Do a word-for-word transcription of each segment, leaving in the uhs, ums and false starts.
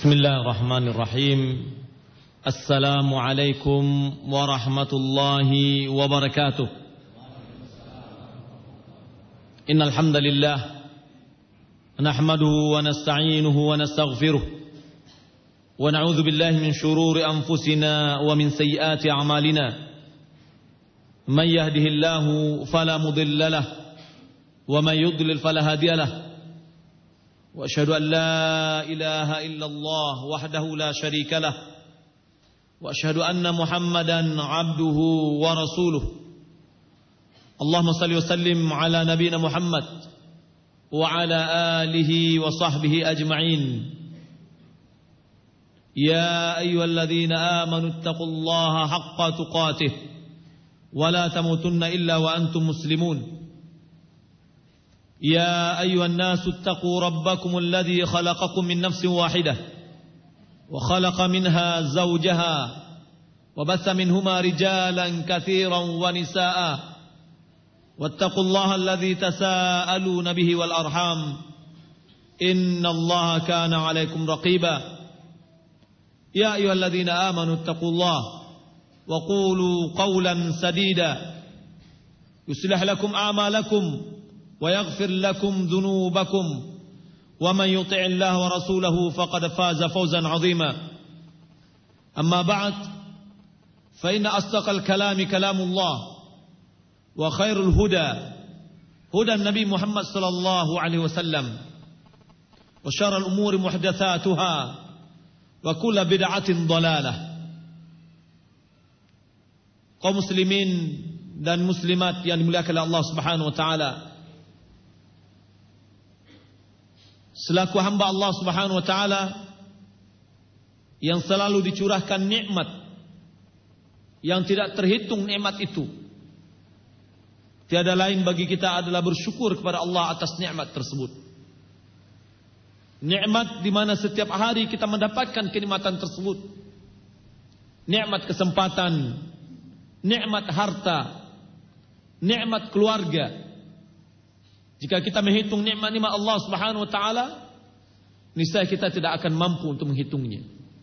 Bismillahirrahmanirrahim. Assalamualaikum warahmatullahi wabarakatuh. Innal hamdalillah nahmaduhu wa nasta'inuhu wa nastaghfiruh wa na'udzu billahi min shururi anfusina wa min sayyiati a'malina. May yahdihillahu fala mudilla lahu wa may yudlil fala hadiya lahu. وأشهد أن لا إله إلا الله وحده لا شريك له وأشهد أن محمدا عبده ورسوله اللهم صل وسلم على نبينا محمد وعلى آله وصحبه أجمعين يا أيها الذين آمنوا اتقوا الله حق تقاته ولا تموتن إلا وأنتم مسلمون يا أيها الناس اتقوا ربكم الذي خلقكم من نفس واحدة وخلق منها زوجها وبث منهما رجالا كثيرا ونساء واتقوا الله الذي تساءلون به والأرحام إن الله كان عليكم رقيبا يا أيها الذين آمنوا اتقوا الله وقولوا قولا سديدا يصلح لكم أعمالكم ويغفر لكم ذنوبكم ومن يطع الله ورسوله فقد فاز فوزا عظيما أما بعد فإن أصدق الكلام كلام الله وخير الهدى هدى النبي محمد صلى الله عليه وسلم وشر الأمور محدثاتها وكل بدعة ضلالة. Kaum muslimin dan muslimat yang dimuliakan oleh Allah Subhanahu wa taala, selaku hamba Allah Subhanahu wa taala yang selalu dicurahkan nikmat yang tidak terhitung, nikmat itu tiada lain bagi kita adalah bersyukur kepada Allah atas nikmat tersebut. Nikmat di mana setiap hari kita mendapatkan kenikmatan tersebut. Nikmat kesempatan, nikmat harta, nikmat keluarga. Jika kita menghitung nikmat-nikmat Allah Subhanahu wa taala, niscaya kita tidak akan mampu untuk menghitungnya.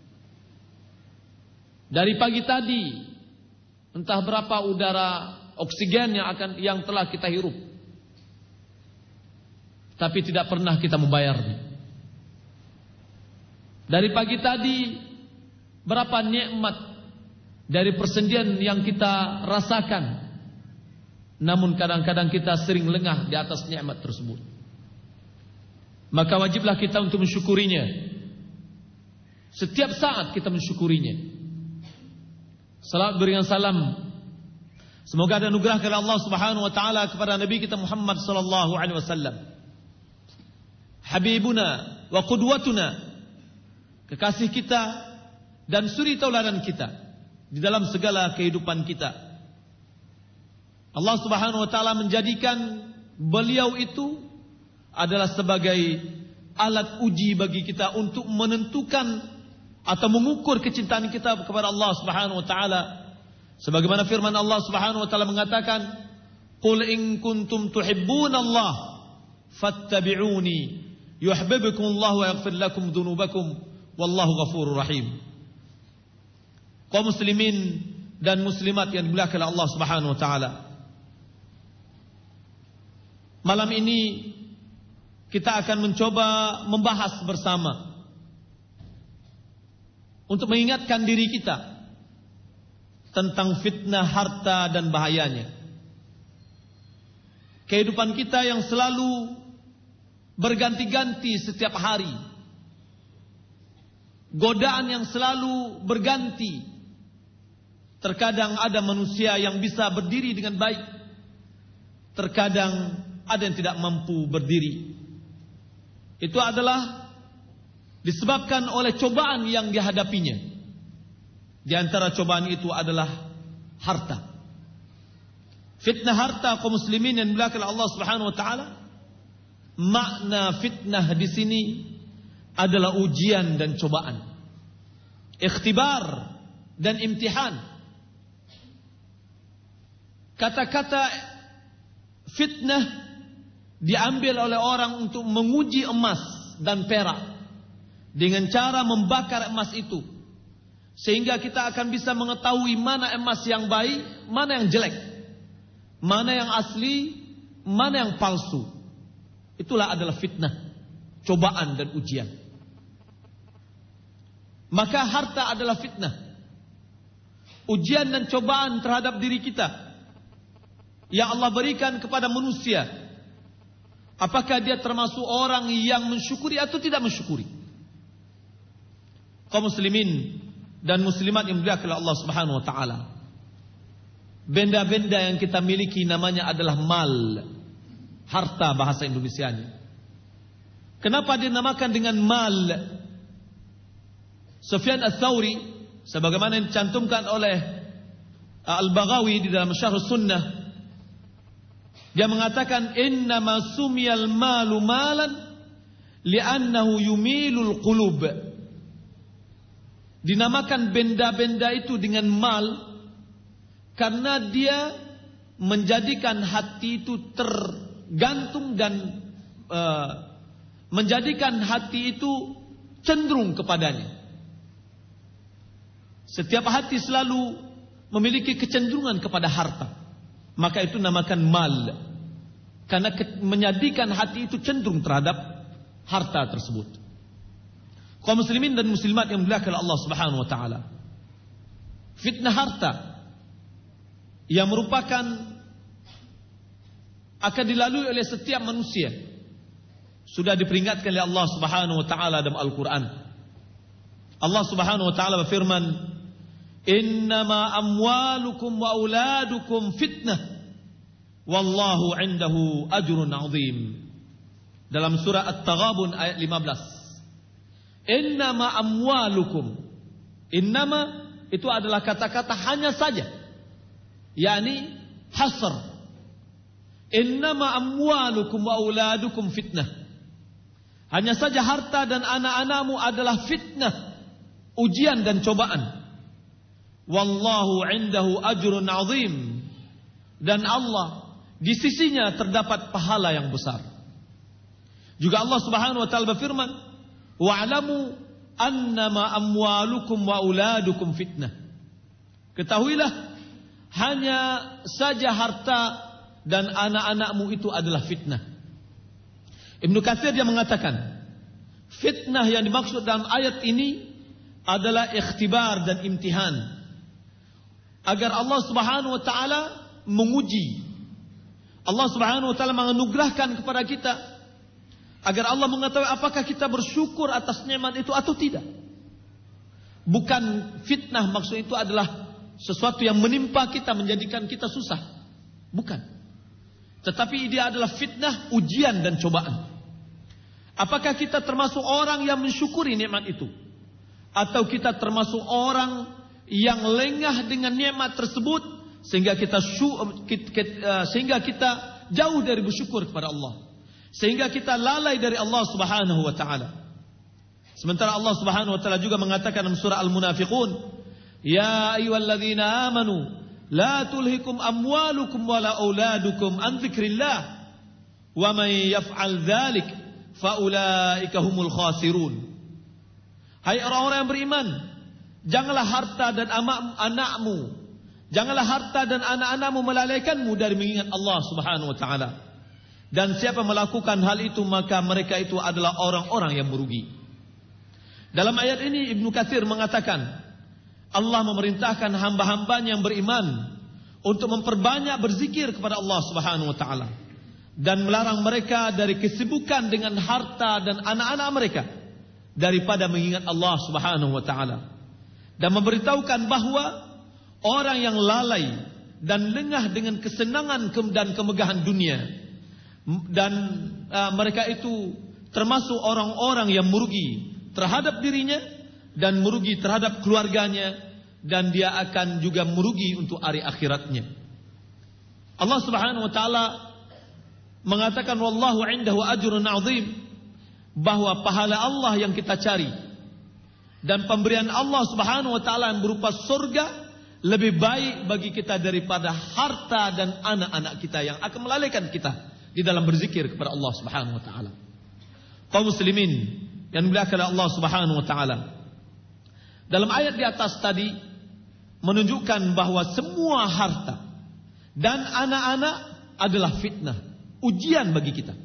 Dari pagi tadi, entah berapa udara oksigen yang akan yang telah kita hirup, tapi tidak pernah kita membayarnya. Dari pagi tadi, berapa nikmat dari persendian yang kita rasakan, namun kadang-kadang kita sering lengah di atas nikmat tersebut. Maka wajiblah kita untuk mensyukurinya. Setiap saat kita mensyukurinya. Salawat berikan salam, semoga ada anugerah dari Allah Subhanahu wa taala kepada Nabi kita Muhammad sallallahu alaihi wasallam, habibuna wa qudwatuna, kekasih kita dan suri tauladan kita di dalam segala kehidupan kita. Allah Subhanahu wa taala menjadikan beliau itu adalah sebagai alat uji bagi kita untuk menentukan atau mengukur kecintaan kita kepada Allah Subhanahu wa taala. Sebagaimana firman Allah Subhanahu wa taala mengatakan, "Qul in kuntum tuhibbunallah fattabi'uni yuhibbukumullahu wa yaghfir lakum dzunubakum wallahu ghafurur rahim." Kaum muslimin dan muslimat yang dimuliakan oleh Allah Subhanahu wa taala, malam ini kita akan mencoba membahas bersama untuk mengingatkan diri kita tentang fitnah harta dan bahayanya. Kehidupan kita yang selalu berganti-ganti setiap hari, godaan yang selalu berganti. Terkadang ada manusia yang bisa berdiri dengan baik, terkadang ada yang tidak mampu berdiri. Itu adalah disebabkan oleh cobaan yang dihadapinya. Di antara cobaan itu adalah harta. Fitnah harta kaum muslimin yang dimuliakan Allah Subhanahu wa taala. Makna fitnah di sini adalah ujian dan cobaan, ikhtibar dan imtihan. Kata-kata fitnah diambil oleh orang untuk menguji emas dan perak, dengan cara membakar emas itu, sehingga kita akan bisa mengetahui mana emas yang baik, mana yang jelek, mana yang asli, mana yang palsu. Itulah adalah fitnah, cobaan dan ujian. Maka harta adalah fitnah, ujian dan cobaan terhadap diri kita yang Allah berikan kepada manusia. Apakah dia termasuk orang yang mensyukuri atau tidak mensyukuri? Kaum muslimin dan muslimat yang dimuliakan oleh Allah Subhanahu wa taala, benda-benda yang kita miliki namanya adalah mal, harta bahasa Indonesianya. Kenapa dinamakan dengan mal? Sufyan Ats-Tsauri sebagaimana yang dicantumkan oleh Al-Baghawi di dalam Syarh Sunnah, dia mengatakan innama sumiyal malu malan li'annahu yumilul qulub. Dinamakan benda-benda itu dengan mal karena dia menjadikan hati itu tergantung dan uh, menjadikan hati itu cenderung kepadanya. Setiap hati selalu memiliki kecenderungan kepada harta, maka itu namakan mal, karena menjadikan hati itu cenderung terhadap harta tersebut. Kaum muslimin dan muslimat yang dimuliakan oleh Allah Subhanahu wa taala, fitnah harta yang merupakan akan dilalui oleh setiap manusia sudah diperingatkan oleh Allah Subhanahu wa taala dalam Al-Qur'an. Allah Subhanahu wa taala berfirman, innama amwalukum wa auladukum fitnah wallahu indahu ajrun azim. Dalam surah At-Taghabun ayat lima belas. Innama amwalukum, innama itu adalah kata-kata hanya saja, yakni hasr. Innama amwalukum wa auladukum fitnah, hanya saja harta dan anak-anakmu adalah fitnah, ujian dan cobaan. Wallahu indahu ajrun azim, dan Allah di sisinya terdapat pahala yang besar. Juga Allah Subhanahu wa taala berfirman, wa'lamu annama amwalukum wa auladukum fitnah. Ketahuilah hanya saja harta dan anak-anakmu itu adalah fitnah. Ibnu Katsir dia mengatakan, fitnah yang dimaksud dalam ayat ini adalah ikhtibar dan imtihan, agar Allah Subhanahu wa taala menguji. Allah Subhanahu wa taala menganugerahkan kepada kita agar Allah mengetahui apakah kita bersyukur atas nikmat itu atau tidak. Bukan fitnah maksud itu adalah sesuatu yang menimpa kita menjadikan kita susah. Bukan. Tetapi dia adalah fitnah, ujian dan cobaan. Apakah kita termasuk orang yang mensyukuri nikmat itu, atau kita termasuk orang yang lengah dengan nikmat tersebut sehingga kita sehingga kita jauh dari bersyukur kepada Allah, sehingga kita lalai dari Allah Subhanahu wa taala. Sementara Allah Subhanahu wa taala juga mengatakan dalam surah Al-Munafiqun, ya ayyuhalladzina amanu la tulhikum amwalukum wala auladukum an dzikrillah wa may yaf'al dzalik fa ulaika humul khasirun. Hai orang-orang yang beriman, janganlah harta dan anakmu, janganlah harta dan anak-anakmu melalaikanmu dari mengingat Allah Subhanahu wa taala. Dan siapa melakukan hal itu maka mereka itu adalah orang-orang yang merugi. Dalam ayat ini Ibnu Katsir mengatakan, Allah memerintahkan hamba-hambanya yang beriman untuk memperbanyak berzikir kepada Allah Subhanahu wa taala dan melarang mereka dari kesibukan dengan harta dan anak-anak mereka daripada mengingat Allah Subhanahu wa taala, dan memberitahukan bahwa orang yang lalai dan lengah dengan kesenangan dan kemegahan dunia, dan uh, mereka itu termasuk orang-orang yang merugi terhadap dirinya dan merugi terhadap keluarganya, dan dia akan juga merugi untuk hari akhiratnya. Allah Subhanahu wa taala mengatakan wallahu indahu ajrun azim, bahwa pahala Allah yang kita cari dan pemberian Allah Subhanahu wa taala yang berupa surga lebih baik bagi kita daripada harta dan anak-anak kita yang akan melalaikan kita di dalam berzikir kepada Allah Subhanahu wa taala. Kaum muslimin yang dimuliakan oleh Allah Subhanahu wa taala. Dalam ayat di atas tadi menunjukkan bahwa semua harta dan anak-anak adalah fitnah, ujian bagi kita.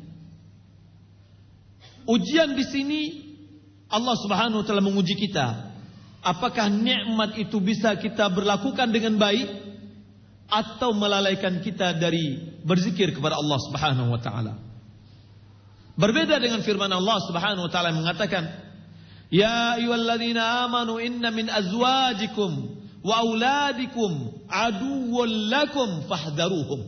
Ujian di sini Allah Subhanahu wa taala menguji kita. Apakah nikmat itu bisa kita berlakukan dengan baik atau melalaikan kita dari berzikir kepada Allah Subhanahu wa taala. Berbeda dengan firman Allah Subhanahu wa taala yang mengatakan, "Ya ayyuhalladzina amanu inna min azwajikum wa auladikum aduwwun lakum fahdharuhum."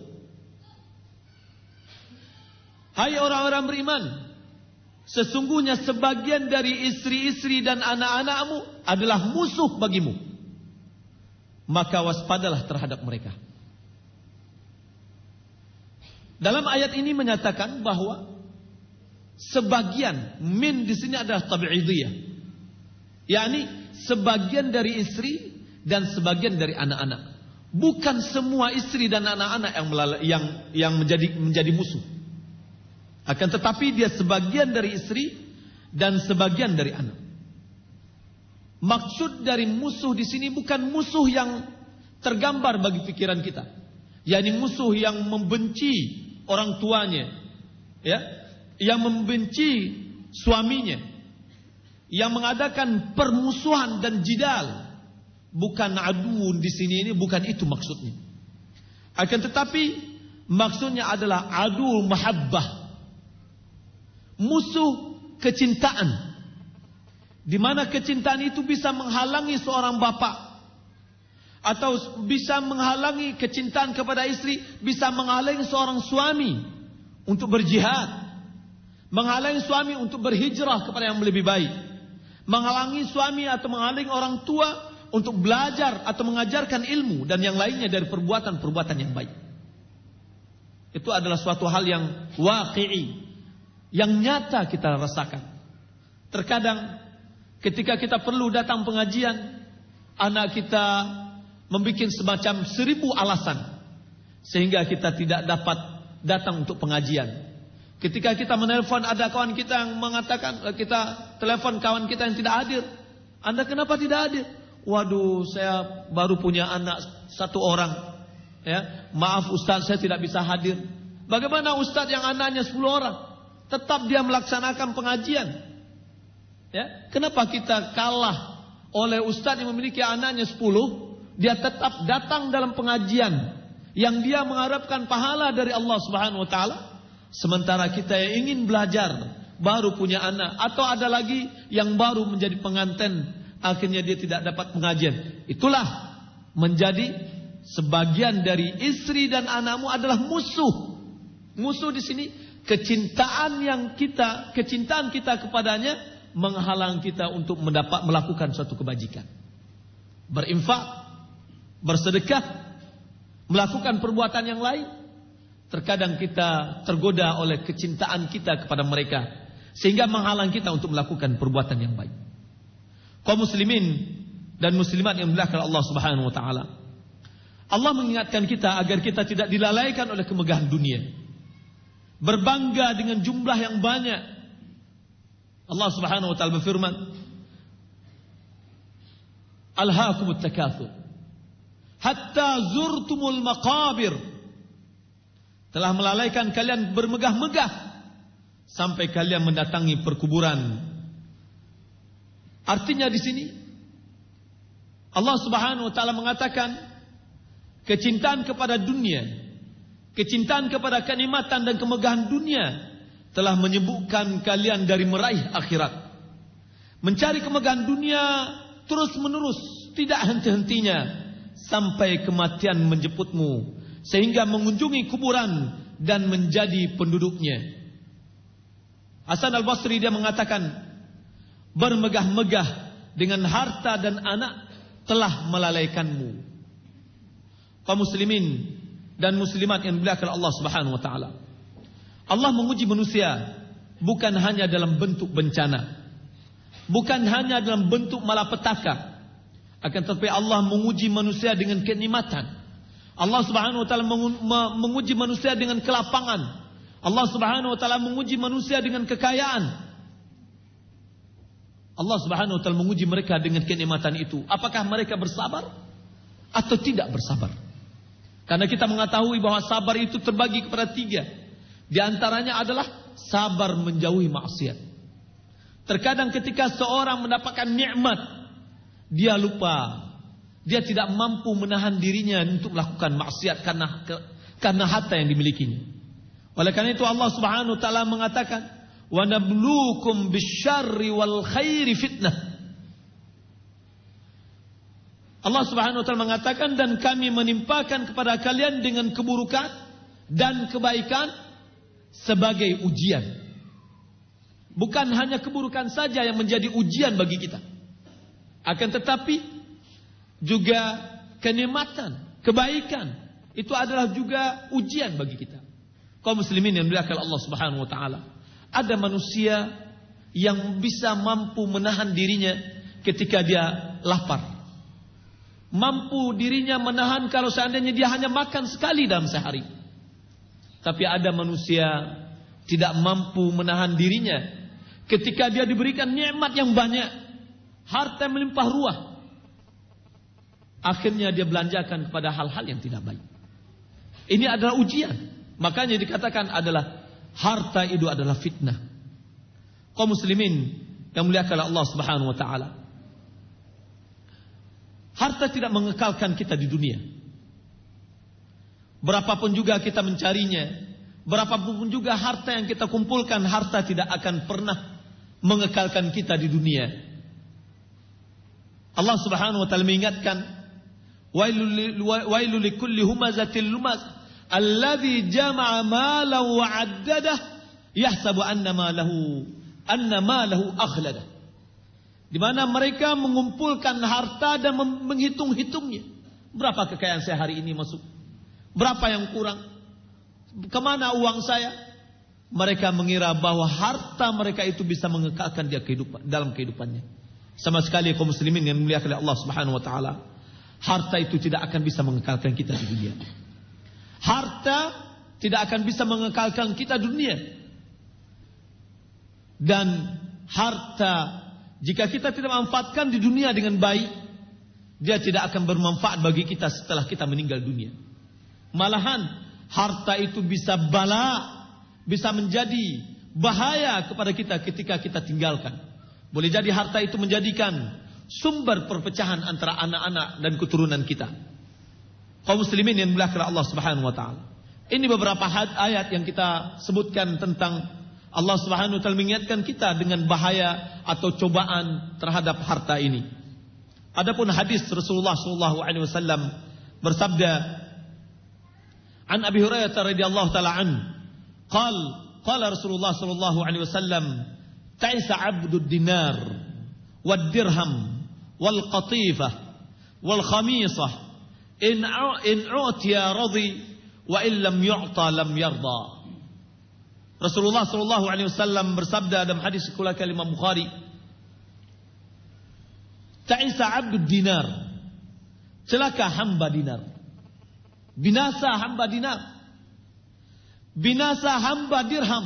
Hai orang-orang beriman, sesungguhnya sebagian dari istri-istri dan anak-anakmu adalah musuh bagimu. Maka waspadalah terhadap mereka. Dalam ayat ini menyatakan bahwa sebagian min di sini adalah tabi'idiyah. yakni sebagian dari istri dan sebagian dari anak-anak. Bukan semua istri dan anak-anak yang yang yang menjadi menjadi musuh. Akan tetapi dia sebagian dari istri dan sebagian dari anak. Maksud dari musuh di sini bukan musuh yang tergambar bagi pikiran kita, yakni musuh yang membenci orang tuanya, ya, yang membenci suaminya, yang mengadakan permusuhan dan jidal. Bukan aduun di sini, ini bukan itu maksudnya. Akan tetapi maksudnya adalah adu mahabbah, musuh kecintaan, di mana kecintaan itu bisa menghalangi seorang bapak, atau bisa menghalangi kecintaan kepada istri, bisa menghalangi seorang suami untuk berjihad, menghalangi suami untuk berhijrah kepada yang lebih baik, menghalangi suami atau menghalangi orang tua untuk belajar atau mengajarkan ilmu dan yang lainnya dari perbuatan-perbuatan yang baik. Itu adalah suatu hal yang waqi'i, yang nyata kita rasakan. Terkadang ketika kita perlu datang pengajian, anak kita membuat semacam seribu alasan sehingga kita tidak dapat datang untuk pengajian. Ketika kita menelpon, ada kawan kita yang mengatakan, kita telepon kawan kita yang tidak hadir. Anda kenapa tidak hadir? Waduh, saya baru punya anak satu orang, ya. Maaf Ustaz, saya tidak bisa hadir. Bagaimana Ustaz yang anaknya sepuluh orang? Tetap dia melaksanakan pengajian, ya. Kenapa kita kalah oleh Ustaz yang memiliki anaknya sepuluh? Dia tetap datang dalam pengajian yang dia mengharapkan pahala dari Allah Subhanahu wa taala, sementara kita yang ingin belajar baru punya anak, atau ada lagi yang baru menjadi pengantin, akhirnya dia tidak dapat pengajian. Itulah menjadi sebagian dari istri dan anakmu adalah musuh. Musuh di sini kecintaan yang kita, kecintaan kita kepadanya menghalang kita untuk mendapat melakukan suatu kebajikan. Berinfak, bersedekah, melakukan perbuatan yang lain. Terkadang kita tergoda oleh kecintaan kita kepada mereka sehingga menghalang kita untuk melakukan perbuatan yang baik. Kaum muslimin dan muslimat yang dimuliakan Allah Subhanahu wa taala, Allah mengingatkan kita agar kita tidak dilalaikan oleh kemegahan dunia, berbangga dengan jumlah yang banyak. Allah Subhanahu wa taala berfirman, "Alhaakumut takatsur hatta zurtumul maqabir." Telah melalaikan kalian bermegah-megah sampai kalian mendatangi perkuburan. Artinya di sini Allah Subhanahu wa taala mengatakan kecintaan kepada dunia, kecintaan kepada kenikmatan dan kemegahan dunia telah menyibukkan kalian dari meraih akhirat. Mencari kemegahan dunia terus menerus, tidak henti-hentinya sampai kematian menjemputmu, sehingga mengunjungi kuburan dan menjadi penduduknya. Hasan al-Basri dia mengatakan, bermegah-megah dengan harta dan anak telah melalaikanmu. Kaum muslimin dan muslimat yang dimuliakan Allah Subhanahu wa taala, Allah menguji manusia bukan hanya dalam bentuk bencana, bukan hanya dalam bentuk malapetaka, akan tetapi Allah menguji manusia dengan kenikmatan. Allah Subhanahu wa taala menguji manusia dengan kelapangan. Allah Subhanahu wa taala menguji manusia dengan kekayaan. Allah Subhanahu wa taala menguji mereka dengan kenikmatan itu. Apakah mereka bersabar atau tidak bersabar? Karena kita mengetahui bahwa sabar itu terbagi kepada tiga. Di antaranya adalah sabar menjauhi maksiat. Terkadang ketika seorang mendapatkan nikmat, dia lupa. Dia tidak mampu menahan dirinya untuk melakukan maksiat karena karena harta yang dimilikinya. Oleh karena itu Allah Subhanahu wa taala mengatakan, "Wa nabluukum bisyarri wal khairi fitnah." Allah Subhanahu wa taala mengatakan, dan kami menimpakan kepada kalian dengan keburukan dan kebaikan sebagai ujian. Bukan hanya keburukan saja yang menjadi ujian bagi kita, akan tetapi juga kenikmatan, kebaikan itu adalah juga ujian bagi kita. Kaum muslimin yang dimuliakan Allah Subhanahu wa taala, ada manusia yang bisa mampu menahan dirinya ketika dia lapar. Mampu dirinya menahan kalau seandainya dia hanya makan sekali dalam sehari. Tapi ada manusia tidak mampu menahan dirinya ketika dia diberikan nikmat yang banyak, harta yang melimpah ruah. Akhirnya dia belanjakan kepada hal-hal yang tidak baik. Ini adalah ujian. Makanya dikatakan adalah harta itu adalah fitnah. Kaum muslimin yang muliakan Allah Subhanahu wa taala, harta tidak mengekalkan kita di dunia. Berapapun juga kita mencarinya, berapapun juga harta yang kita kumpulkan, harta tidak akan pernah mengekalkan kita di dunia. Allah Subhanahu wa taala mengingatkan, wailul likulli humazatil lumaz alladzi jama'a malan wa 'addadah yahsabu anna malahu anna malahu akhladah. Di mana mereka mengumpulkan harta dan menghitung-hitungnya. Berapa kekayaan saya hari ini masuk? Berapa yang kurang? Kemana uang saya? Mereka mengira bahwa harta mereka itu bisa mengekalkan dia kehidupan, dalam kehidupannya. Sama sekali kaum muslimin yang dimuliakan oleh Allah Subhanahu wa taala, harta itu tidak akan bisa mengekalkan kita di dunia. Harta tidak akan bisa mengekalkan kita di dunia. Dan harta, jika kita tidak manfaatkan di dunia dengan baik, dia tidak akan bermanfaat bagi kita setelah kita meninggal dunia. Malahan harta itu bisa bala, bisa menjadi bahaya kepada kita ketika kita tinggalkan. Boleh jadi harta itu menjadikan sumber perpecahan antara anak-anak dan keturunan kita. Kaum muslimin yang dimuliakan Allah Subhanahu wa taala, ini beberapa ayat yang kita sebutkan tentang Allah Subhanahu wa taala mengingatkan kita dengan bahaya atau cobaan terhadap harta ini. Adapun hadis Rasulullah sallallahu alaihi wasallam bersabda, An Abi Hurairah radhiyallahu taala an, qal qala Rasulullah sallallahu alaihi wasallam, ta'isa 'abdud dinar wad dirham wal qatifah wal khamisah in in utiya radi wa in lam yu'ta lam yarda. Rasulullah sallallahu alaihi wasallam bersabda dalam hadis riwayat Imam Bukhari, ta'isa 'abdud dinar, celaka hamba dinar. Binasa hamba dinar. Binasa hamba dirham.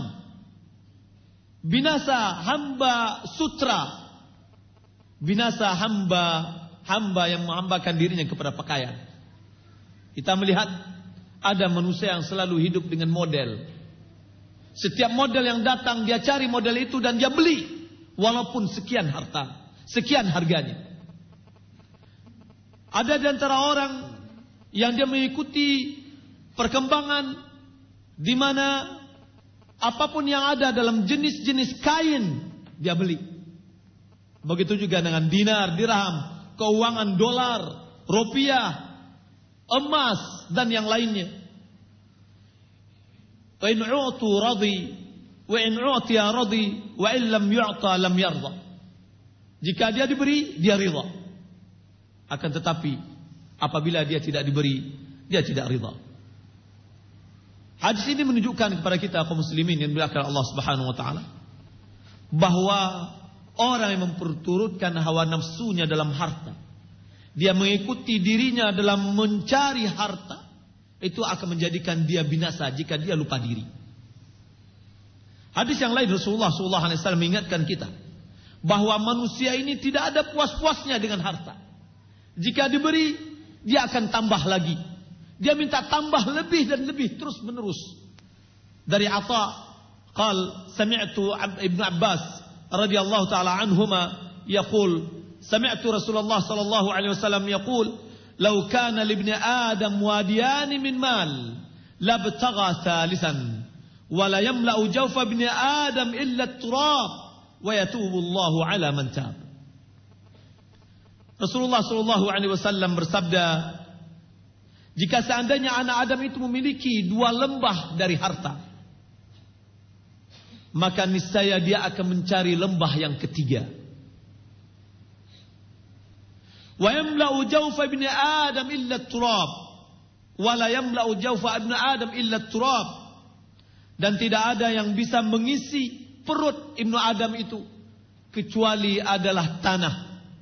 Binasa hamba sutra. Binasa hamba hamba yang menghambakan dirinya kepada pakaian. Kita melihat ada manusia yang selalu hidup dengan model. Setiap model yang datang dia cari model itu dan dia beli, walaupun sekian harta, sekian harganya. Ada di antara orang yang dia mengikuti perkembangan di mana apapun yang ada dalam jenis-jenis kain dia beli. Begitu juga dengan dinar, dirham, keuangan dolar, rupiah, emas dan yang lainnya. Wa in u'tu radi wa in u'tiya radi wa in lam yu'ta lam yarda. Jika dia diberi, dia ridha. Akan tetapi apabila dia tidak diberi, dia tidak ridha. Hadis ini menunjukkan kepada kita kaum muslimin yang dimuliakan Allah Subhanahu wa taala, bahwa orang yang memperturutkan hawa nafsunya dalam harta, dia mengikuti dirinya dalam mencari harta, itu akan menjadikan dia binasa jika dia lupa diri. Hadis yang lain Rasulullah sallallahu alaihi wasallam mengingatkan kita bahwa manusia ini tidak ada puas-puasnya dengan harta. Jika diberi, dia akan tambah lagi. Dia minta tambah lebih dan lebih terus menerus. Dari Atha, qal sami'tu Ibnu Abbas radhiyallahu taala anhuma yaqul sami'tu Rasulullah sallallahu alaihi wasallam yaqul law kana li ibni adam wadiyan min mal labtagha thalithan wa la yamla'u jawfa ibni adam illa at-turab wa yatubu Allahu ala man tab. Rasulullah sallallahu alaihi wasallam bersabda, jika seandainya anak Adam itu memiliki dua lembah dari harta, maka niscaya dia akan mencari lembah yang ketiga. Wa yamla'u jawfa ibni Adam illa turab, wa la yamla'u jawfa ibni Adam illa turab. Dan tidak ada yang bisa mengisi perut Ibnu Adam itu kecuali adalah tanah.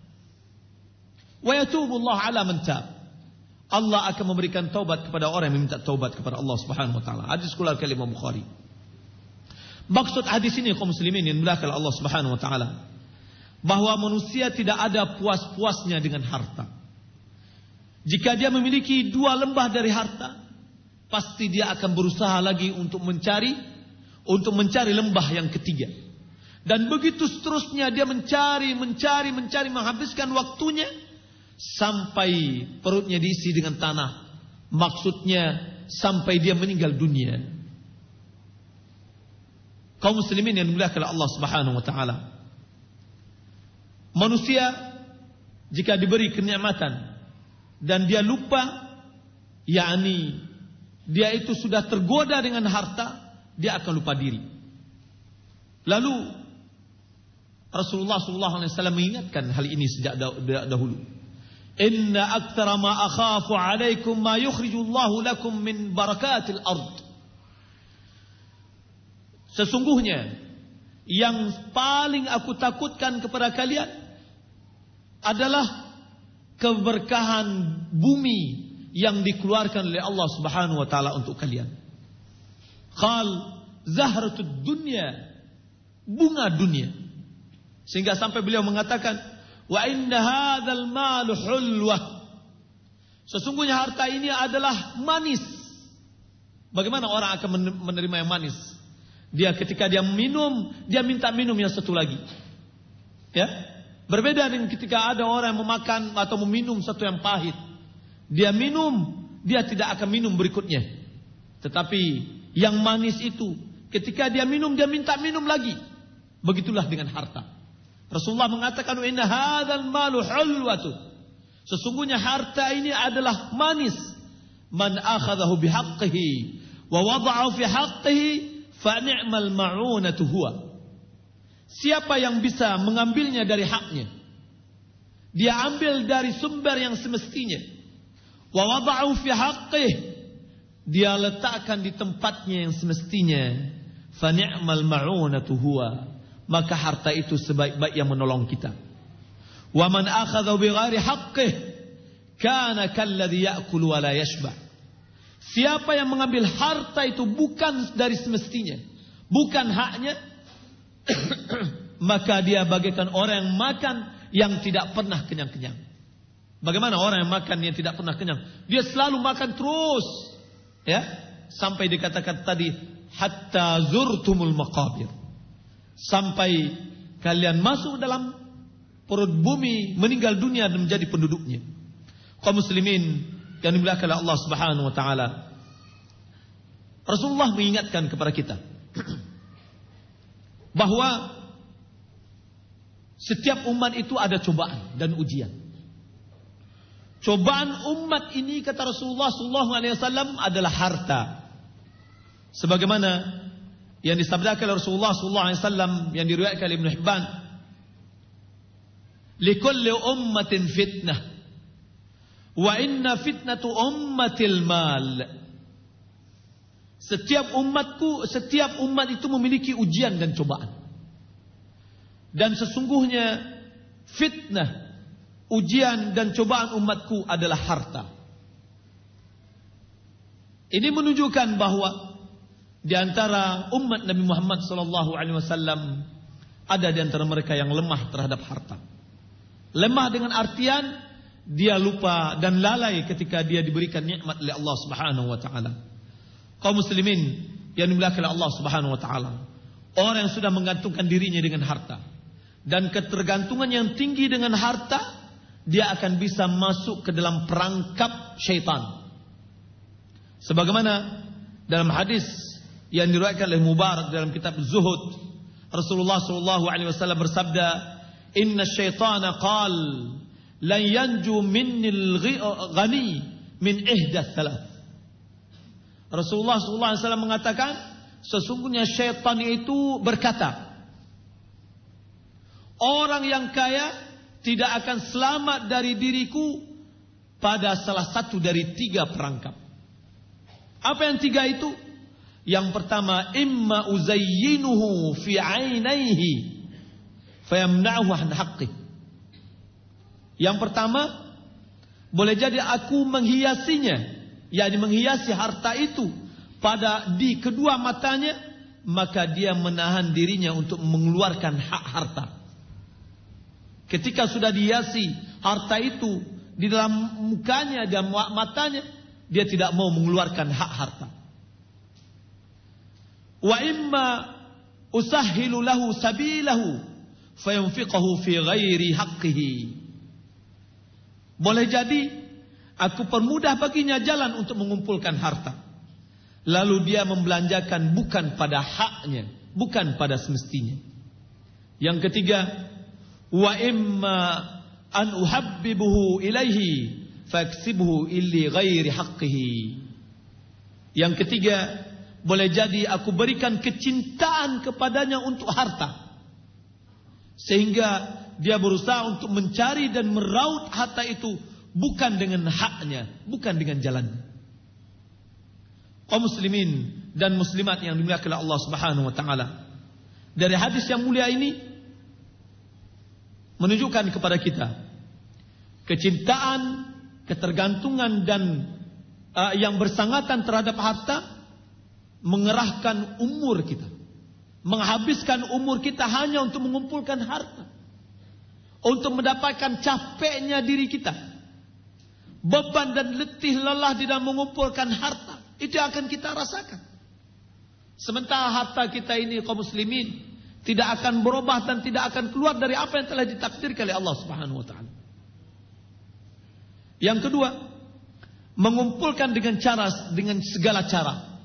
Wa yatubu Allah ala man tab. Allah akan memberikan taubat kepada orang yang minta taubat kepada Allah Subhanahu wa taala. Hadis keluarga Imam Bukhari. Maksud hadis ini kaum muslimin yang dimuliakan Allah Subhanahu wa taala, bahwa manusia tidak ada puas-puasnya dengan harta. Jika dia memiliki dua lembah dari harta, pasti dia akan berusaha lagi untuk mencari untuk mencari lembah yang ketiga. Dan begitu seterusnya dia mencari, mencari, mencari, menghabiskan waktunya sampai perutnya diisi dengan tanah. Maksudnya sampai dia meninggal dunia. Kaum muslimin yang dimuliakan Allah Subhanahu wa taala, manusia jika diberi kenikmatan dan dia lupa, yakni dia itu sudah tergoda dengan harta, dia akan lupa diri. Lalu Rasulullah sallallahu alaihi wasallam mengingatkan hal ini sejak dahulu. Inna aktsara ma akhafu alaikum ma yukhrijullahu lakum min barakatil ard. Sesungguhnya yang paling aku takutkan kepada kalian adalah keberkahan bumi yang dikeluarkan oleh Allah Subhanahu wa taala untuk kalian. Qal zahratud dunya, bunga dunia. Sehingga sampai beliau mengatakan, wa inna hadzal mal hulwah. Sesungguhnya harta ini adalah manis. Bagaimana orang akan menerima yang manis? Dia ketika dia minum, dia minta minum yang satu lagi. Ya? Berbeda dengan ketika ada orang yang memakan atau meminum satu yang pahit. Dia minum, dia tidak akan minum berikutnya. Tetapi yang manis itu, ketika dia minum, dia minta minum lagi. Begitulah dengan harta. Rasulullah mengatakan, inna hadzal malu hulwatun. Sesungguhnya harta ini adalah manis. Man akhadahu bihaqqihi wa wada'ahu fi haqqihi fa ni'mal ma'unatu huwa. Siapa yang bisa mengambilnya dari haknya, dia ambil dari sumber yang semestinya. Wa wada'ahu fi haqqihi, dia letakkan di tempatnya yang semestinya. Fa ni'mal ma'unatu huwa, maka harta itu sebaik-baik yang menolong kita. Wa man akhadha bighairi haqqihi kana kalladhi ya'kulu wa la yashba. Siapa yang mengambil harta itu bukan dari semestinya, bukan haknya, maka dia bagaikan orang yang makan yang tidak pernah kenyang-kenyang. Bagaimana orang yang makan yang tidak pernah kenyang? Dia selalu makan terus, ya, sampai dikatakan tadi hatta zurtumul maqabir. Sampai kalian masuk dalam perut bumi, meninggal dunia dan menjadi penduduknya. Kaum muslimin yang dimuliakan oleh Allah Subhanahu wa taala, Rasulullah mengingatkan kepada kita bahwa setiap umat itu ada cobaan dan ujian. Cobaan umat ini, kata Rasulullah sallallahu alaihi wasallam, adalah harta. Sebagaimana yang disabdakan oleh Rasulullah sallallahu alaihi wasallam yang diriwayatkan oleh Ibnu Hibban, likulli ummatin fitnah wa inna fitnatu ummatil mal. Setiap umatku, setiap umat itu memiliki ujian dan cobaan. Dan sesungguhnya fitnah, ujian dan cobaan umatku adalah harta. Ini menunjukkan bahwa di antara umat Nabi Muhammad sallallahu alaihi wasallam Ada di antara mereka yang lemah terhadap harta. Lemah dengan artian dia lupa dan lalai ketika dia diberikan nikmat oleh Allah Subhanahu wa taala. Kaum muslimin yang dimuliakan oleh Allah Subhanahu wa taala, orang yang sudah menggantungkan dirinya dengan harta dan ketergantungan yang tinggi dengan harta, dia akan bisa masuk ke dalam perangkap syaitan. Sebagaimana dalam hadis yang diriwayatkan oleh Mubarak dalam kitab Zuhud, Rasulullah sallallahu alaihi wasallam bersabda, "Inna syaitana qal la yanju minni al-ghani min ihda thalath." Rasulullah sallallahu alaihi wasallam mengatakan, sesungguhnya syaitan itu berkata, orang yang kaya tidak akan selamat dari diriku pada salah satu dari tiga perangkap. Apa yang tiga itu? Yang pertama, imma uzayyinuhu fi 'ainaihi fayamna'uhu an haqqi. Yang pertama, boleh jadi aku menghiasinya, yakni menghiasi harta itu pada di kedua matanya, maka dia menahan dirinya untuk mengeluarkan hak harta. Ketika sudah dihiasi harta itu di dalam mukanya dan matanya, dia tidak mau mengeluarkan hak harta. Wa imma usahhilu lahu sabilahu fayunfiqahu fi ghairi haqqihi. Boleh jadi aku permudah baginya jalan untuk mengumpulkan harta, lalu dia membelanjakan bukan pada haknya, bukan pada semestinya. Yang ketiga, wa imma an uhabbibuhu ilaihi faksibuhu illi ghairi haqqihi. Yang ketiga, boleh jadi aku berikan kecintaan kepadanya untuk harta, sehingga dia berusaha untuk mencari dan meraup harta itu bukan dengan haknya, bukan dengan jalannya. Kaum muslimin dan muslimat yang dimuliakan oleh Allah Subhanahu wa taala, dari hadis yang mulia ini menunjukkan kepada kita kecintaan, ketergantungan dan uh, yang bersangatan terhadap harta mengerahkan umur kita, menghabiskan umur kita hanya untuk mengumpulkan harta, untuk mendapatkan capeknya diri kita, beban dan letih lelah di dalam mengumpulkan harta, itu yang akan kita rasakan. Sementara harta kita ini kaum muslimin tidak akan berubah dan tidak akan keluar dari apa yang telah ditakdirkan oleh Allah Subhanahu wa taala. Yang kedua, mengumpulkan dengan cara, dengan segala cara.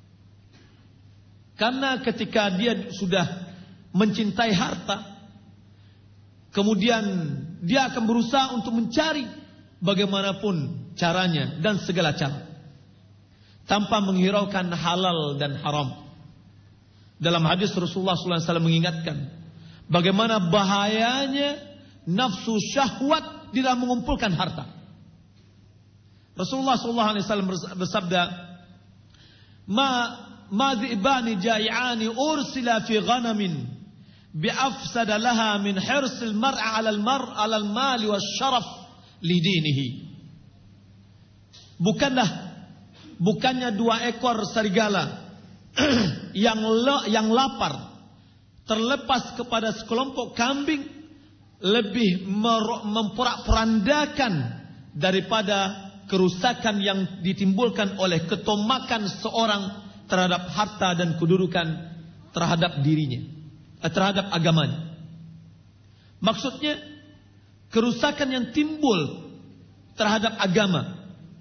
Karena ketika dia sudah mencintai harta, kemudian dia akan berusaha untuk mencari bagaimanapun caranya dan segala cara, tanpa menghiraukan halal dan haram. Dalam hadis Rasulullah sallallahu alaihi wasallam mengingatkan bagaimana bahayanya nafsu syahwat di dalam mengumpulkan harta. Rasulullah sallallahu alaihi wasallam bersabda, "Ma madhibani jai'ani ursila fi ghanamin bi'afsada laha min hirsil mar'a 'ala al-mar' 'ala al-mali wasyaraf li dinihi." Bukanlah bukannya dua ekor serigala yang le, yang lapar terlepas kepada sekelompok kambing lebih memporak-porandakan daripada kerusakan yang ditimbulkan oleh ketomakan seorang terhadap harta dan kedudukan terhadap dirinya, terhadap agamanya. Maksudnya kerusakan yang timbul terhadap agama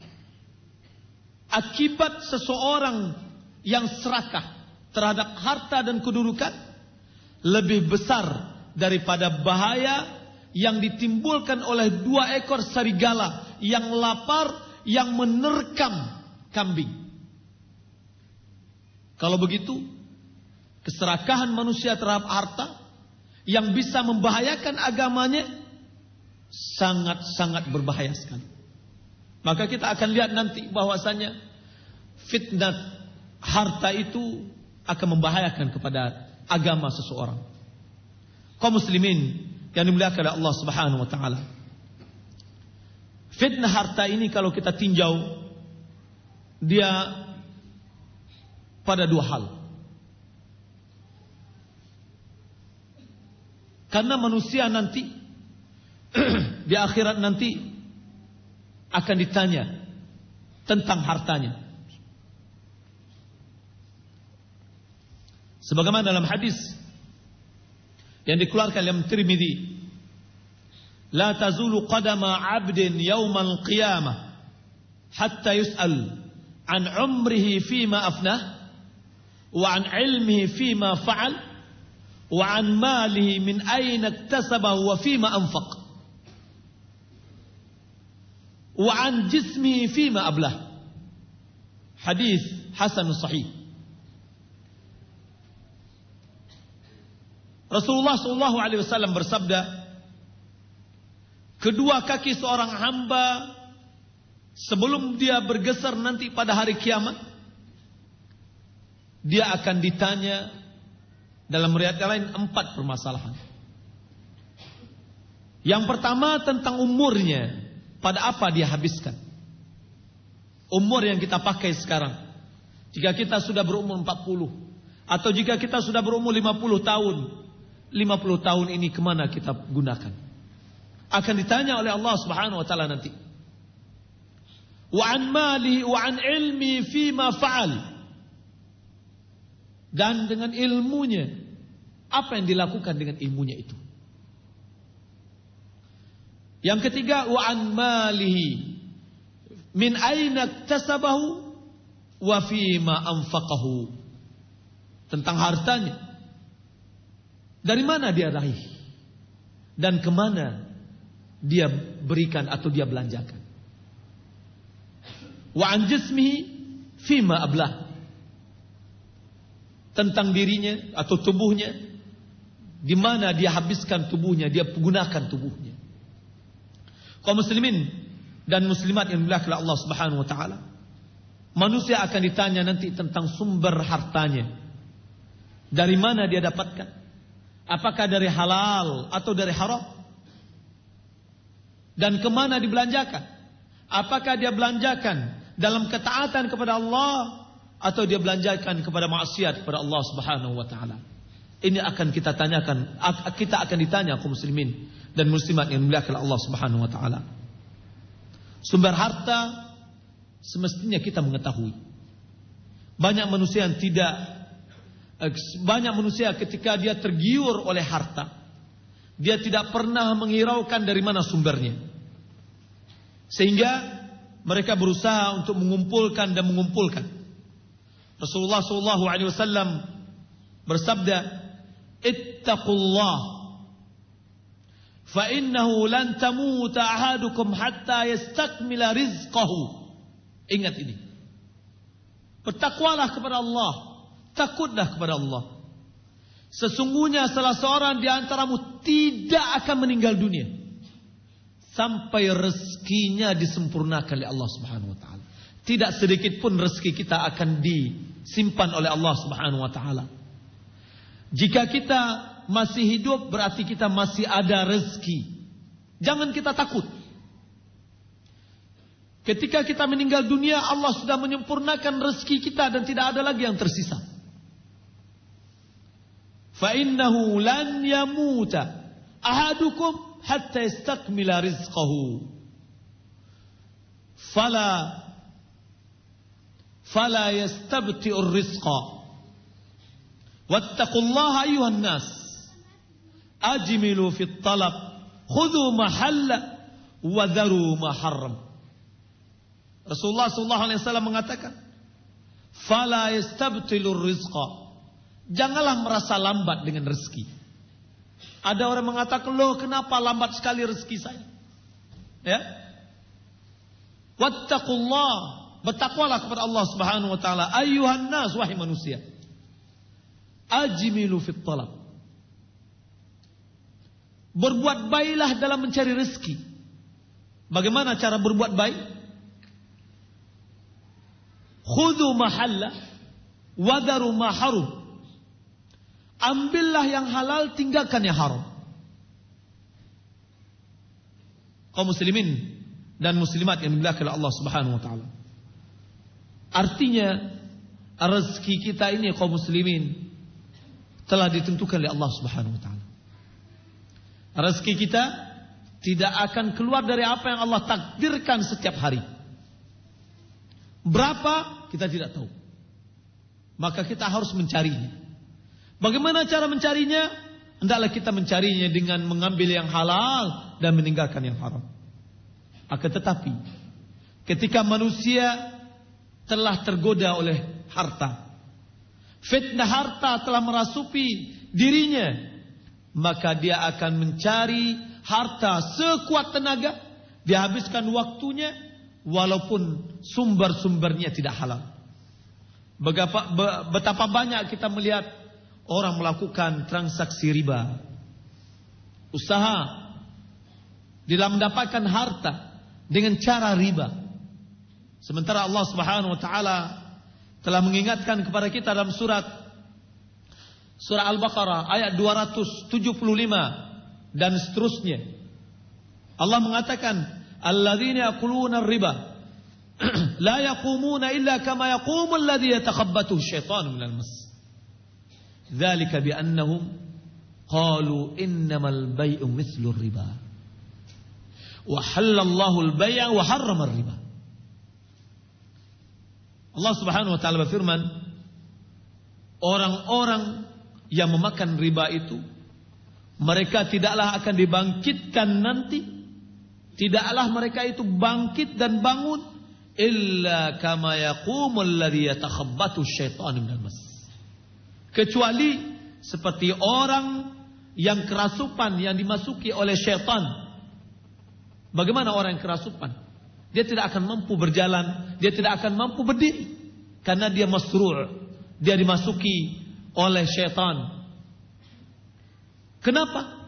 akibat seseorang yang serakah terhadap harta dan kedudukan lebih besar daripada bahaya yang ditimbulkan oleh dua ekor serigala yang lapar yang menerkam kambing. Kalau begitu, keserakahan manusia terhadap harta yang bisa membahayakan agamanya sangat-sangat berbahaya sekali. Maka kita akan lihat nanti bahwasanya fitnah harta itu akan membahayakan kepada agama seseorang. Kaum muslimin yang dimuliakan oleh Allah Subhanahu wa taala, fitnah harta ini kalau kita tinjau, dia pada dua hal. Karena manusia nanti di akhirat nanti akan ditanya tentang hartanya. Sebagaimana dalam hadis yang dikeluarkan oleh Tirmidzi, la tazulu qadama 'abdin yaumal qiyamah hatta yus'al an umrihi fima afnah wa an ilmihi fima fa'al wa an malihi min aina iktasabahu wa fima anfaq wa an jismihi fima ablah. Hadis hasan sahih. Rasulullah sallallahu alaihi wasallam bersabda, kedua kaki seorang hamba sebelum dia bergeser nanti pada hari kiamat, dia akan ditanya dalam riwayat lain empat permasalahan. Yang pertama tentang umurnya, pada apa dia habiskan. Umur yang kita pakai sekarang. Jika kita sudah berumur empat puluh, atau jika kita sudah berumur lima puluh tahun, lima puluh tahun ini kemana kita gunakan? Akan ditanya oleh Allah Subhanahu wa taala nanti. Wa an mali wa an ilmi fima fa'al. Dan dengan ilmunya, apa yang dilakukan dengan ilmunya itu. Yang ketiga, wa an malihi min aina iktasabahu wa fima anfaqahu. Tentang hartanya, dari mana dia raih dan kemana dia berikan atau dia belanjakan. Wa an jismihi fima ablah. Tentang dirinya atau tubuhnya, di mana dia habiskan tubuhnya, dia gunakan tubuhnya. Kaum muslimin dan muslimat yang dimuliakan oleh Allah Subhanahu wa taala, manusia akan ditanya nanti tentang sumber hartanya. Dari mana dia dapatkan? Apakah dari halal atau dari haram? Dan kemana dibelanjakan? Apakah dia belanjakan dalam ketaatan kepada Allah, atau dia belanjakan kepada maksiat kepada Allah Subhanahu wa taala? Ini akan kita tanyakan, kita akan ditanya kaum muslimin dan muslimat yang dimuliakan Allah Subhanahu wa taala. Sumber harta semestinya kita mengetahui. Banyak manusia yang tidak banyak manusia ketika dia tergiur oleh harta, dia tidak pernah menghiraukan dari mana sumbernya. Sehingga mereka berusaha untuk mengumpulkan dan mengumpulkan. Rasulullah sallallahu alaihi wasallam bersabda, "Ittaqullah fa innahu lan tamuta ahadukum hatta yastakmila rizqahu." Ingat ini. Bertakwalah kepada Allah, takutlah kepada Allah. Sesungguhnya salah seorang di antaramu tidak akan meninggal dunia sampai rezekinya disempurnakan oleh Allah Subhanahu wa taala. Tidak sedikit pun rezeki kita akan disimpan oleh Allah Subhanahu wa taala. Jika kita masih hidup berarti kita masih ada rezeki. Jangan kita takut. Ketika kita meninggal dunia, Allah sudah menyempurnakan rezeki kita dan tidak ada lagi yang tersisa. Fa innahu lan yamuta ahadukum hatta yastakmila rizqahu. Fala Fala yastabti'ur rizqa. Wattaqullaha ayuhan nas. Ajmilu fit talab. Khudhu mahalla wa dharu ma haram. Rasulullah sallallahu alaihi wasallam mengatakan, fala yastabtilur rizqa. Janganlah merasa lambat dengan rezeki. Ada orang mengatakan, loh kenapa lambat sekali rezeki saya? Ya. Wattaqullah. Bertakwalah kepada Allah Subhanahu wa taala, ayyuhan nas, wahai manusia. Ajmilu fit talab. Berbuat baiklah dalam mencari rezeki. Bagaimana cara berbuat baik? Khudhu mahalla wadaru ma harum. Ambillah yang halal, tinggalkan yang haram. Kaum muslimin dan muslimat yang dimuliakan oleh Allah Subhanahu wa taala. Artinya rezeki kita ini kaum muslimin telah ditentukan oleh Allah Subhanahu wa taala. Rezeki kita tidak akan keluar dari apa yang Allah takdirkan setiap hari. Berapa kita tidak tahu. Maka kita harus mencarinya. Bagaimana cara mencarinya? Hendaklah kita mencarinya dengan mengambil yang halal dan meninggalkan yang haram. Akan tetapi ketika manusia telah tergoda oleh harta, fitnah harta telah merasuki dirinya, maka dia akan mencari harta sekuat tenaga. Dia habiskan waktunya walaupun sumber-sumbernya tidak halal. Betapa, betapa banyak kita melihat orang melakukan transaksi riba, usaha dalam mendapatkan harta dengan cara riba. Sementara Allah Subhanahu wa taala telah mengingatkan kepada kita dalam surat surah Al-Baqarah ayat dua ratus tujuh puluh lima dan seterusnya. Allah mengatakan, alladzina yaquluna ar-riba la yaqumuna illa kama yaqumu alladhi yatakhabbathu asy-syaitanu minal mas. Dzalika bi annahum qalu innamal bai'u mithlu ar-riba wa halallahu al-bai'a wa harrama ar-riba. Allah Subhanahu wa taala berfirman, orang-orang yang memakan riba itu mereka tidaklah akan dibangkitkan nanti, tidaklah mereka itu bangkit dan bangun illa kama yaqumul ladzi yatakhabbathu asy-syaitanu minal mas. Kecuali seperti orang yang kerasupan yang dimasuki oleh syaitan. Bagaimana orang yang kerasupan? Dia tidak akan mampu berjalan, dia tidak akan mampu berdiri karena dia masru', dia dimasuki oleh syaitan. Kenapa?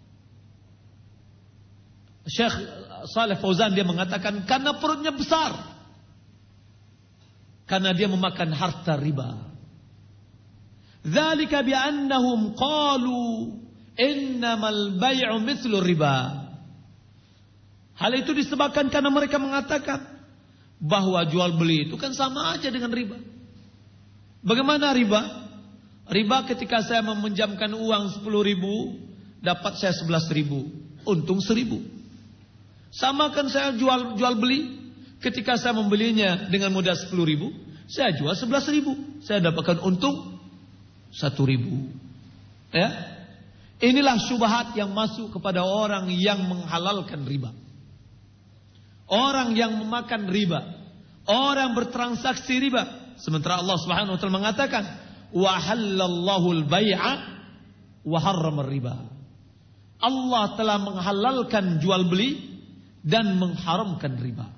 Syekh Saleh Fauzan dia mengatakan karena perutnya besar. Karena dia memakan harta riba. Dzalika bi annahum qalu innamal bai'u mithlu riba. Hal itu disebabkan karena mereka mengatakan bahwa jual beli itu kan sama aja dengan riba. Bagaimana riba? Riba ketika saya meminjamkan uang sepuluh ribu, dapat saya sebelas ribu, untung seribu. Sama kan saya jual jual beli, ketika saya membelinya dengan modal sepuluh ribu, saya jual sebelas ribu, saya dapatkan untung satu ribu. Ya, inilah syubhat yang masuk kepada orang yang menghalalkan riba. Orang yang memakan riba, orang bertransaksi riba. Sementara Allah Subhanahu wa taala mengatakan, wa halallahu al-bai'a wa harrama riba. Allah telah menghalalkan jual beli dan mengharamkan riba.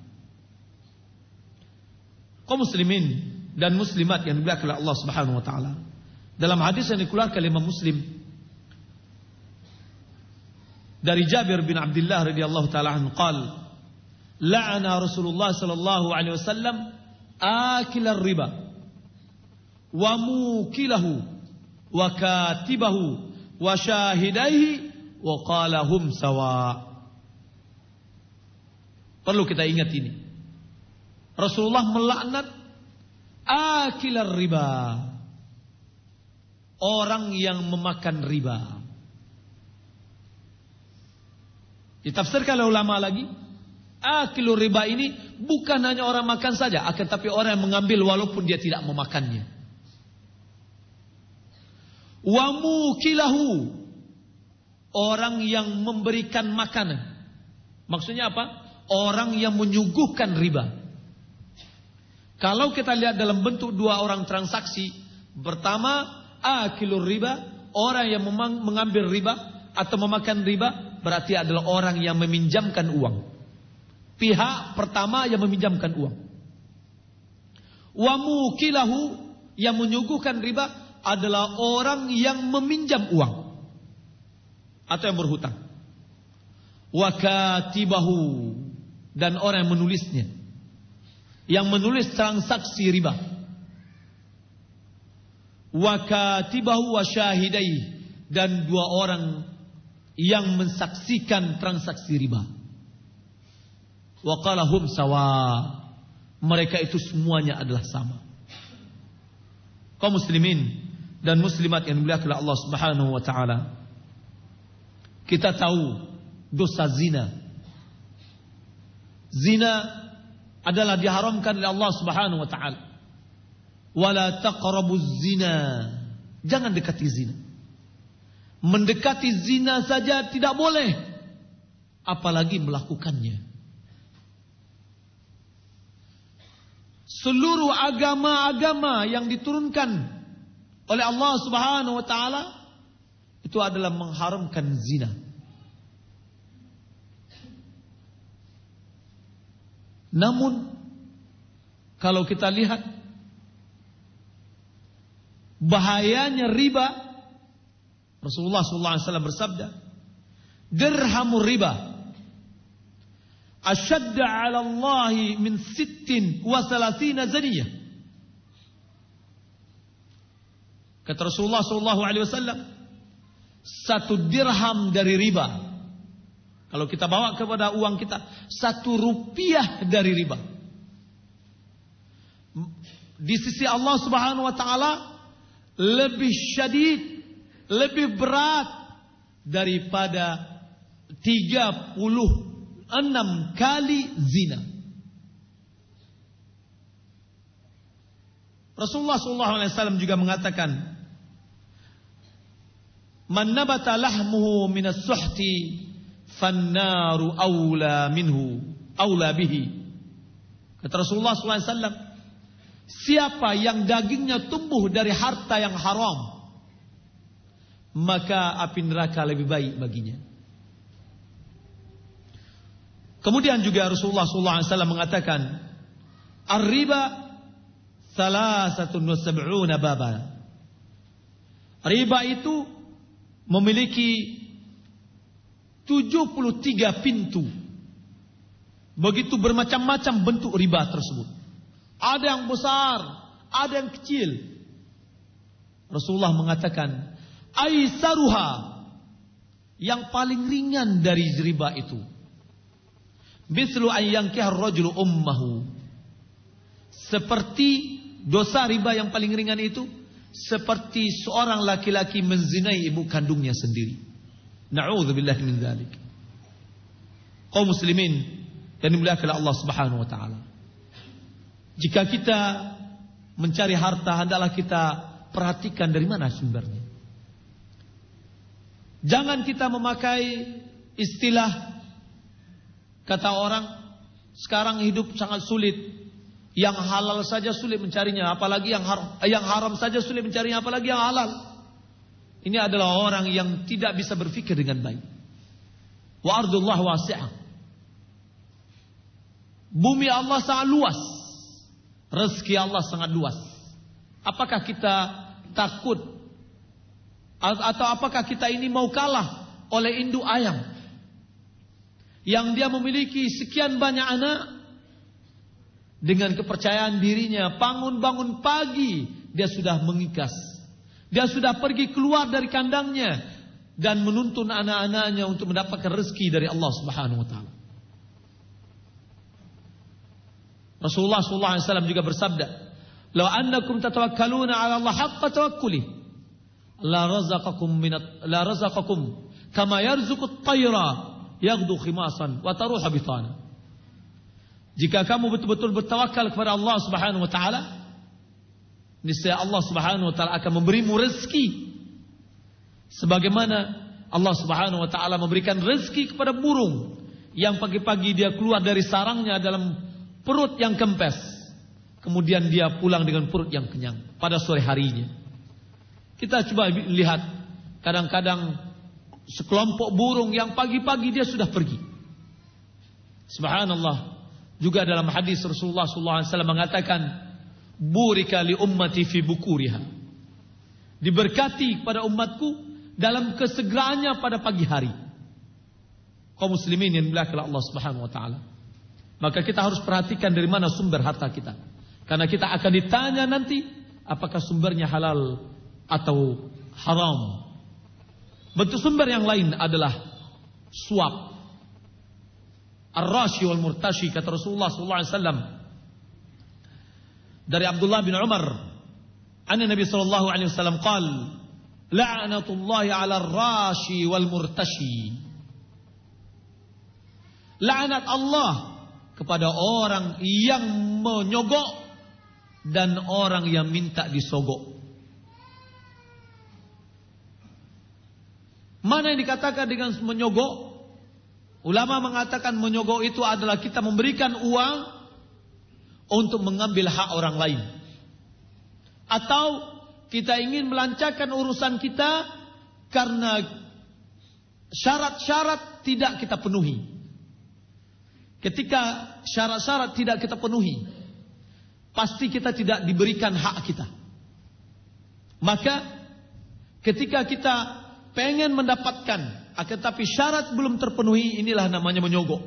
Kaum muslimin dan muslimat yang dimuliakan oleh Allah Subhanahu wa taala, dalam hadis yang dikeluarkan oleh Imam Muslim dari Jabir bin Abdullah radhiyallahu taala anhu qala la'ana Rasulullah sallallahu alaihi wasallam akilar riba wa mukilahu wa katibahu wa syahidaihi wa qala hum sawa. Perlu kita ingat ini. Rasulullah melaknat akilar riba, orang yang memakan riba. Ditafsirkan oleh ulama lagi, akilur riba ini bukan hanya orang makan saja, akan tapi orang yang mengambil walaupun dia tidak memakannya. Wa mukilahu, orang yang memberikan makanan. Maksudnya apa? Orang yang menyuguhkan riba. Kalau kita lihat dalam bentuk dua orang transaksi, pertama akilur riba, orang yang mengambil riba atau memakan riba, berarti adalah orang yang meminjamkan uang. Pihak pertama yang meminjamkan uang. Wa mukilahu, yang menyuguhkan riba adalah orang yang meminjam uang atau yang berhutang. Wa katibahu, dan orang yang menulisnya, yang menulis transaksi riba. Wa katibahu wa syahidai, dan dua orang yang mensaksikan transaksi riba. Wa qala hum sawa, mereka itu semuanya adalah sama. Kaum muslimin dan muslimat yang dimuliakan oleh Allah Subhanahu wa taala, Kita tahu dosa zina. Zina adalah diharamkan oleh Allah Subhanahu wa taala. Wala taqrabuz zina. Jangan dekati zina. Mendekati zina saja tidak boleh, apalagi melakukannya. Seluruh agama-agama yang diturunkan oleh Allah Subhanahu wa taala itu adalah mengharamkan zina. Namun kalau kita lihat bahayanya riba, Rasulullah sallallahu alaihi wasallam bersabda, dirhamur riba asyadda 'ala Allah min sittin wa thalathina zaniyah. Kata Rasulullah sallallahu alaihi wasallam, satu dirham dari riba, kalau kita bawa kepada uang kita, satu rupiah dari riba, di sisi Allah Subhanahu wa taala lebih syadid, lebih berat daripada tiga puluh enam kali zina. Rasulullah sallallahu alaihi wasallam juga mengatakan, man nabata lahmuhu minas suhti fannaru aula minhu aula bihi. Kata Rasulullah sallallahu alaihi wasallam, siapa yang dagingnya tumbuh dari harta yang haram, maka api neraka lebih baik baginya. Kemudian juga Rasulullah sallallahu alaihi wasallam mengatakan, ar-riba thalathatun wa sab'una baba. Riba itu memiliki tujuh puluh tiga pintu. Begitu bermacam-macam bentuk riba tersebut. Ada yang besar, ada yang kecil. Rasulullah mengatakan, aisaruha, yang paling ringan dari riba itu, mislu an yankiha ar-rajulu ummahu, seperti dosa riba yang paling ringan itu seperti seorang laki-laki menzinai ibu kandungnya sendiri. Na'udzubillahi min dzalik. Kaum muslimin yang dimuliakan oleh Allah Subhanahu wa taala, jika kita mencari harta, hendaklah kita perhatikan dari mana sumbernya. Jangan kita memakai istilah, kata orang, sekarang hidup sangat sulit. Yang halal saja sulit mencarinya, apalagi yang haram. Yang haram saja sulit mencarinya, apalagi yang halal. Ini adalah orang yang tidak bisa berfikir dengan baik. Wa ardullah wasi'ah. Bumi Allah sangat luas. Rezeki Allah sangat luas. Apakah kita takut, atau apakah kita ini mau kalah oleh induk ayam yang dia memiliki sekian banyak anak, dengan kepercayaan dirinya, bangun-bangun pagi dia sudah mengikas, dia sudah pergi keluar dari kandangnya dan menuntun anak-anaknya untuk mendapatkan rezeki dari Allah Subhanahu wa taala. Rasulullah sallallahu alaihi wasallam juga bersabda, "Law annakum tatawakkaluna 'ala Allah haqqa tawakkuli, la razaqakum minat la razaqakum kama yarzuqu at-tayra yaghdu khimasan wa taruha bitana." Jika kamu betul-betul bertawakal kepada Allah Subhanahu wa taala, niscaya Allah Subhanahu wa taala akan memberimu rezeki sebagaimana Allah Subhanahu wa taala memberikan rezeki kepada burung yang pagi-pagi dia keluar dari sarangnya dalam perut yang kempes, kemudian dia pulang dengan perut yang kenyang pada sore harinya. Kita coba lihat, kadang-kadang sekelompok burung yang pagi-pagi dia sudah pergi. Subhanallah. Juga dalam hadis Rasulullah sallallahu alaihi wasallam mengatakan, burika li ummati fi bukuriha, diberkati kepada umatku dalam kesegeraannya pada pagi hari. Kaum muslimin yang dimuliakan Allah Subhanahu wa taala, maka kita harus perhatikan dari mana sumber harta kita, karena kita akan ditanya nanti apakah sumbernya halal atau haram. Bentuk sumber yang lain adalah suap, ar-rashi wal murtashi. Kata Rasulullah sallallahu alaihi wasallam dari Abdullah bin Umar, anna Nabi sallallahu alaihi wasallam qala, la'natullahi 'ala ar-rashi wal murtashi. Laknat Allah kepada orang yang menyogok dan orang yang minta disogok. Mana yang dikatakan dengan menyogok? Ulama mengatakan menyogok itu adalah kita memberikan uang untuk mengambil hak orang lain. Atau kita ingin melancarkan urusan kita karena syarat-syarat tidak kita penuhi. Ketika syarat-syarat tidak kita penuhi, pasti kita tidak diberikan hak kita. Maka ketika kita pengen mendapatkan, akan tapi syarat belum terpenuhi, inilah namanya menyogok.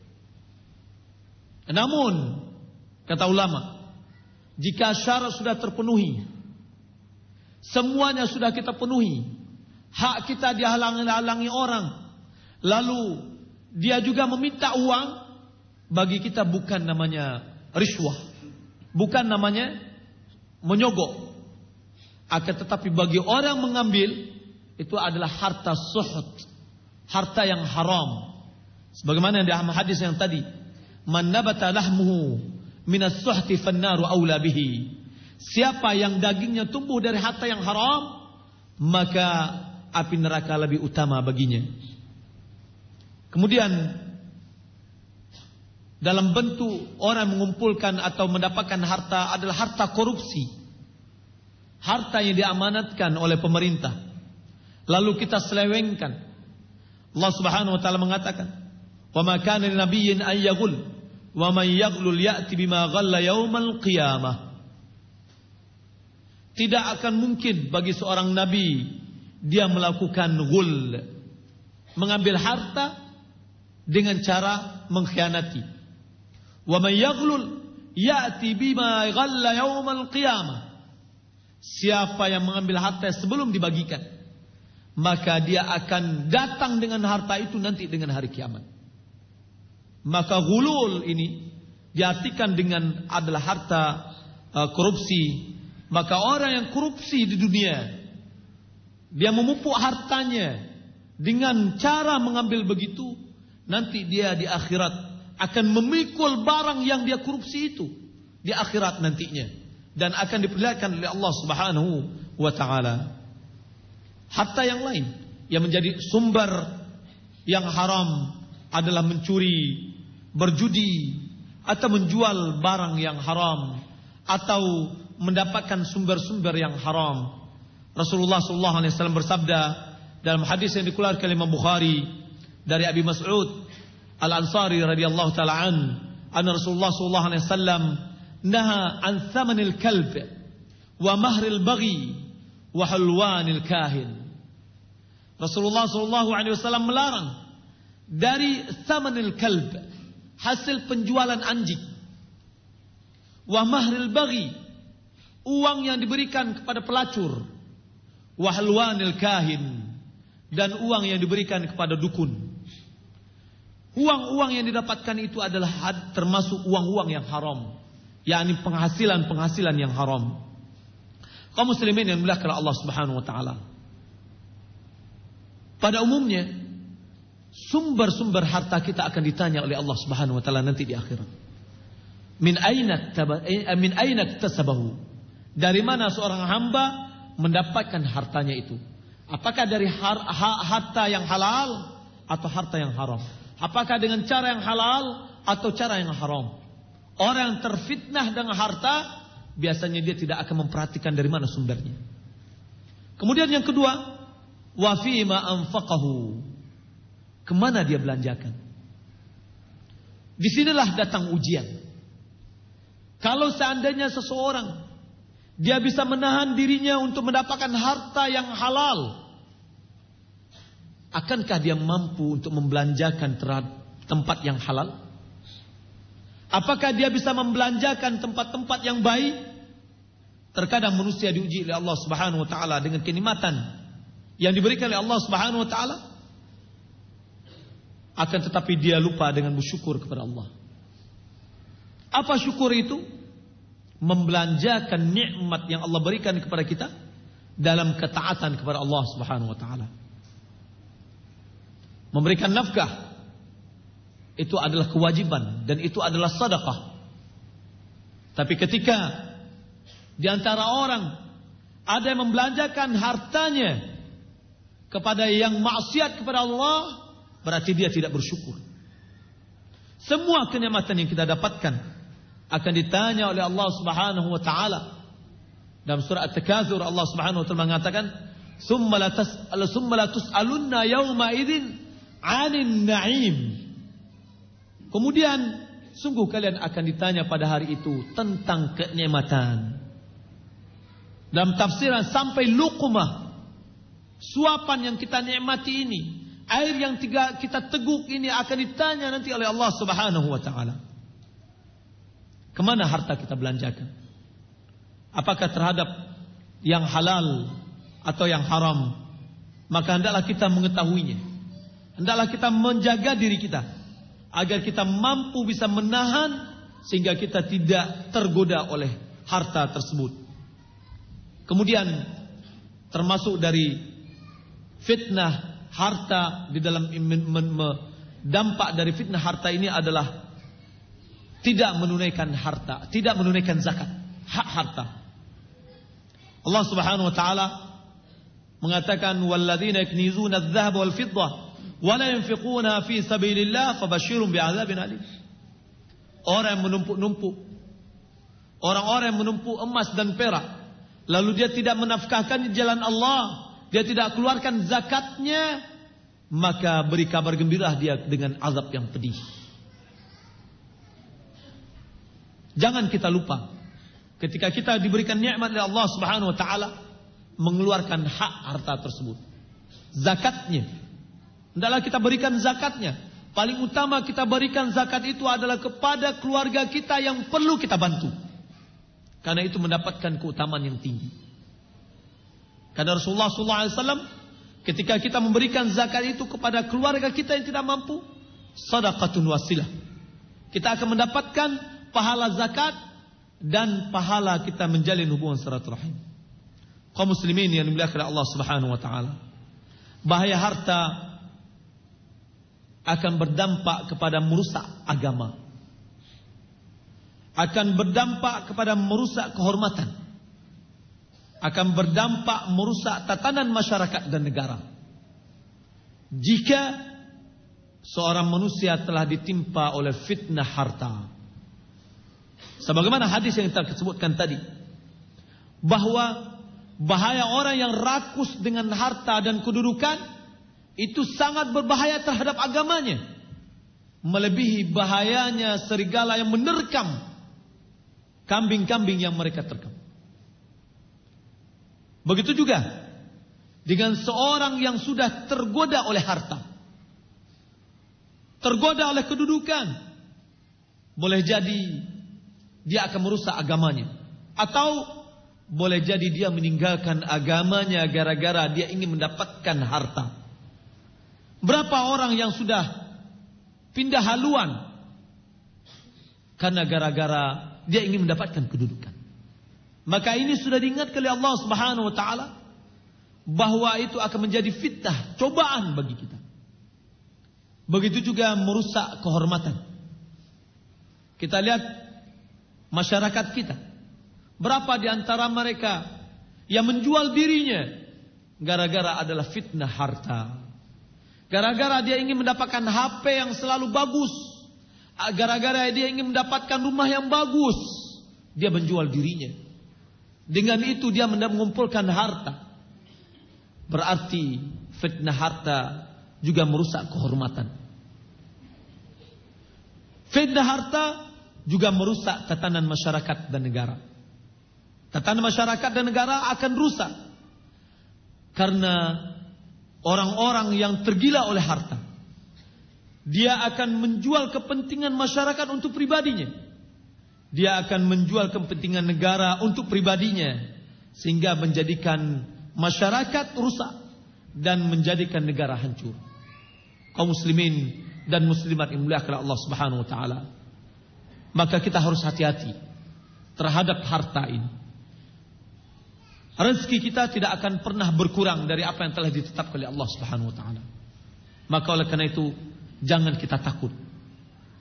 Namun kata ulama, jika syarat sudah terpenuhi, semuanya sudah kita penuhi, hak kita dihalangi-halangi orang, lalu dia juga meminta uang, bagi kita bukan namanya riswah, bukan namanya menyogok. Akan tetapi bagi orang mengambil, itu adalah harta suhud, harta yang haram. Sebagaimana dalam hadis yang tadi, man nabata lahmuhu minas suhti fannaru aula bihi. Siapa yang dagingnya tumbuh dari harta yang haram, maka api neraka lebih utama baginya. Kemudian dalam bentuk orang mengumpulkan atau mendapatkan harta adalah harta korupsi, harta yang diamanatkan oleh pemerintah, lalu kita selewengkan. Allah Subhanahu wa taala mengatakan, "Wa ma kana linabiyyin an yaghul, wa man yaghlul ya'ti bima ghalla yaumal qiyamah." Tidak akan mungkin bagi seorang nabi dia melakukan ghul, mengambil harta dengan cara mengkhianati. Wa man yaghlul ya'ti bima ghalla yaumal qiyamah. Siapa yang mengambil harta sebelum dibagikan, maka dia akan datang dengan harta itu nanti dengan hari kiamat. Maka ghulul ini diartikan dengan adalah harta uh, korupsi. Maka orang yang korupsi di dunia, dia memupuk hartanya dengan cara mengambil begitu, nanti dia di akhirat akan memikul barang yang dia korupsi itu di akhirat nantinya, dan akan diperlihatkan oleh Allah Subhanahu wa taala. Harta yang lain yang menjadi sumber yang haram adalah mencuri, berjudi, atau menjual barang yang haram, atau mendapatkan sumber-sumber yang haram. Rasulullah sallallahu alaihi wasallam bersabda dalam hadis yang dikeluarkan oleh Imam Bukhari dari Abi Mas'ud Al-Ansari radhiyallahu taala an, anna Rasulullah sallallahu alaihi wasallam naha an thamanil kalb wa mahril baghi wa hulwanil kahin. Rasulullah sallallahu alaihi wasallam melarang dari thamanil kalb, hasil penjualan anjing, wa mahril baghi, uang yang diberikan kepada pelacur, wa hulwanil kahin, dan uang yang diberikan kepada dukun. Uang-uang yang didapatkan itu adalah termasuk uang-uang yang haram, yakni penghasilan-penghasilan yang haram. Kaum muslimin yang dimuliakan Allah Subhanahu wa taala, pada umumnya sumber-sumber harta kita akan ditanya oleh Allah Subhanahu wa taala nanti di akhirat. Min aina min aina iktasabahu? Dari mana seorang hamba mendapatkan hartanya itu? Apakah dari har, ha, harta yang halal atau harta yang haram? Apakah dengan cara yang halal atau cara yang haram? Orang yang terfitnah dengan harta, biasanya dia tidak akan memperhatikan dari mana sumbernya. Kemudian yang kedua, wa fima anfaqahu, kemana dia belanjakan? Disinilah datang ujian. Kalau seandainya seseorang dia bisa menahan dirinya untuk mendapatkan harta yang halal, akankah dia mampu untuk membelanjakan terhadap tempat yang halal? Apakah dia bisa membelanjakan tempat-tempat yang baik? Terkadang manusia diuji oleh Allah Subhanahu wa taala dengan kenikmatan yang diberikan oleh Allah Subhanahu wa taala, akan tetapi dia lupa dengan bersyukur kepada Allah. Apa syukur itu? Membelanjakan nikmat yang Allah berikan kepada kita dalam ketaatan kepada Allah Subhanahu wa taala. Memberikan nafkah, itu adalah kewajiban dan itu adalah sedekah. Tapi ketika di antara orang ada yang membelanjakan hartanya kepada yang maksiat kepada Allah, berarti dia tidak bersyukur. Semua kenikmatan yang kita dapatkan akan ditanya oleh Allah Subhanahu wa taala. Dalam surah At-Takatsur Allah Subhanahu wa taala mengatakan, "Tsumma la tas'al tsumma la tus'alunna yawma idzin 'anil na'im." Kemudian sungguh kalian akan ditanya pada hari itu tentang kenikmatan. Dalam tafsiran sampai luqmah, suapan yang kita nikmati ini, air yang tiga kita teguk ini akan ditanya nanti oleh Allah Subhanahu wa taala. Kemana harta kita belanjakan? Apakah terhadap yang halal atau yang haram? Maka hendaklah kita mengetahuinya. Hendaklah kita menjaga diri kita agar kita mampu bisa menahan sehingga kita tidak tergoda oleh harta tersebut. Kemudian termasuk dari fitnah harta di dalam dampak dari fitnah harta ini adalah tidak menunaikan harta, tidak menunaikan zakat, hak harta. Allah Subhanahu wa taala mengatakan walladzina yaknizuna adh-dhahaba wal fiddah wa la yunfiquna fi sabilillah fabashshirhum bi'adzabin alim. Orang yang menumpuk-numpuk, orang-orang yang menumpuk emas dan perak, lalu dia tidak menafkahkan di jalan Allah, dia tidak keluarkan zakatnya, maka beri kabar gembira dia dengan azab yang pedih. Jangan kita lupa ketika kita diberikan nikmat oleh Allah Subhanahu wa taala mengeluarkan hak harta tersebut. Zakatnya. Hendaklah kita berikan zakatnya. Paling utama kita berikan zakat itu adalah kepada keluarga kita yang perlu kita bantu. Karena itu mendapatkan keutamaan yang tinggi. Karena Rasulullah sallallahu alaihi wasallam ketika kita memberikan zakat itu kepada keluarga kita yang tidak mampu, shadaqatun wasilah. Kita akan mendapatkan pahala zakat dan pahala kita menjalin hubungan silaturahim. Kaum muslimin yang dimuliakan Allah Subhanahu wa taala. Bahaya harta akan berdampak kepada merusak agama. Akan berdampak kepada merusak kehormatan. Akan berdampak merusak tatanan masyarakat dan negara. Jika seorang manusia telah ditimpa oleh fitnah harta. Sebagaimana hadis yang kita sebutkan tadi, bahwa bahaya orang yang rakus dengan harta dan kedudukan itu sangat berbahaya terhadap agamanya, melebihi bahayanya serigala yang menerkam kambing-kambing yang mereka terkam. Begitu juga dengan seorang yang sudah tergoda oleh harta, tergoda oleh kedudukan, boleh jadi dia akan merusak agamanya, atau boleh jadi dia meninggalkan agamanya gara-gara dia ingin mendapatkan harta. Berapa orang yang sudah pindah haluan karena gara-gara dia ingin mendapatkan kedudukan. Maka ini sudah diingatkan oleh Allah Subhanahu wa taala bahwa itu akan menjadi fitnah, cobaan bagi kita. Begitu juga merusak kehormatan. Kita lihat masyarakat kita. Berapa di antara mereka yang menjual dirinya gara-gara adalah fitnah harta. Gara-gara dia ingin mendapatkan H P yang selalu bagus. Gara-gara dia ingin mendapatkan rumah yang bagus, dia menjual dirinya. Dengan itu dia mengumpulkan harta. Berarti fitnah harta juga merusak kehormatan. Fitnah harta juga merusak tatanan masyarakat dan negara. Tatanan masyarakat dan negara akan rusak karena orang-orang yang tergila oleh harta, dia akan menjual kepentingan masyarakat untuk pribadinya. Dia akan menjual kepentingan negara untuk pribadinya, sehingga menjadikan masyarakat rusak dan menjadikan negara hancur. Kaum muslimin dan muslimat yang dimuliakan Allah Subhanahu wa taala, maka kita harus hati-hati terhadap harta ini. Rezeki kita tidak akan pernah berkurang dari apa yang telah ditetapkan oleh Allah Subhanahu wa taala. Maka oleh karena itu jangan kita takut.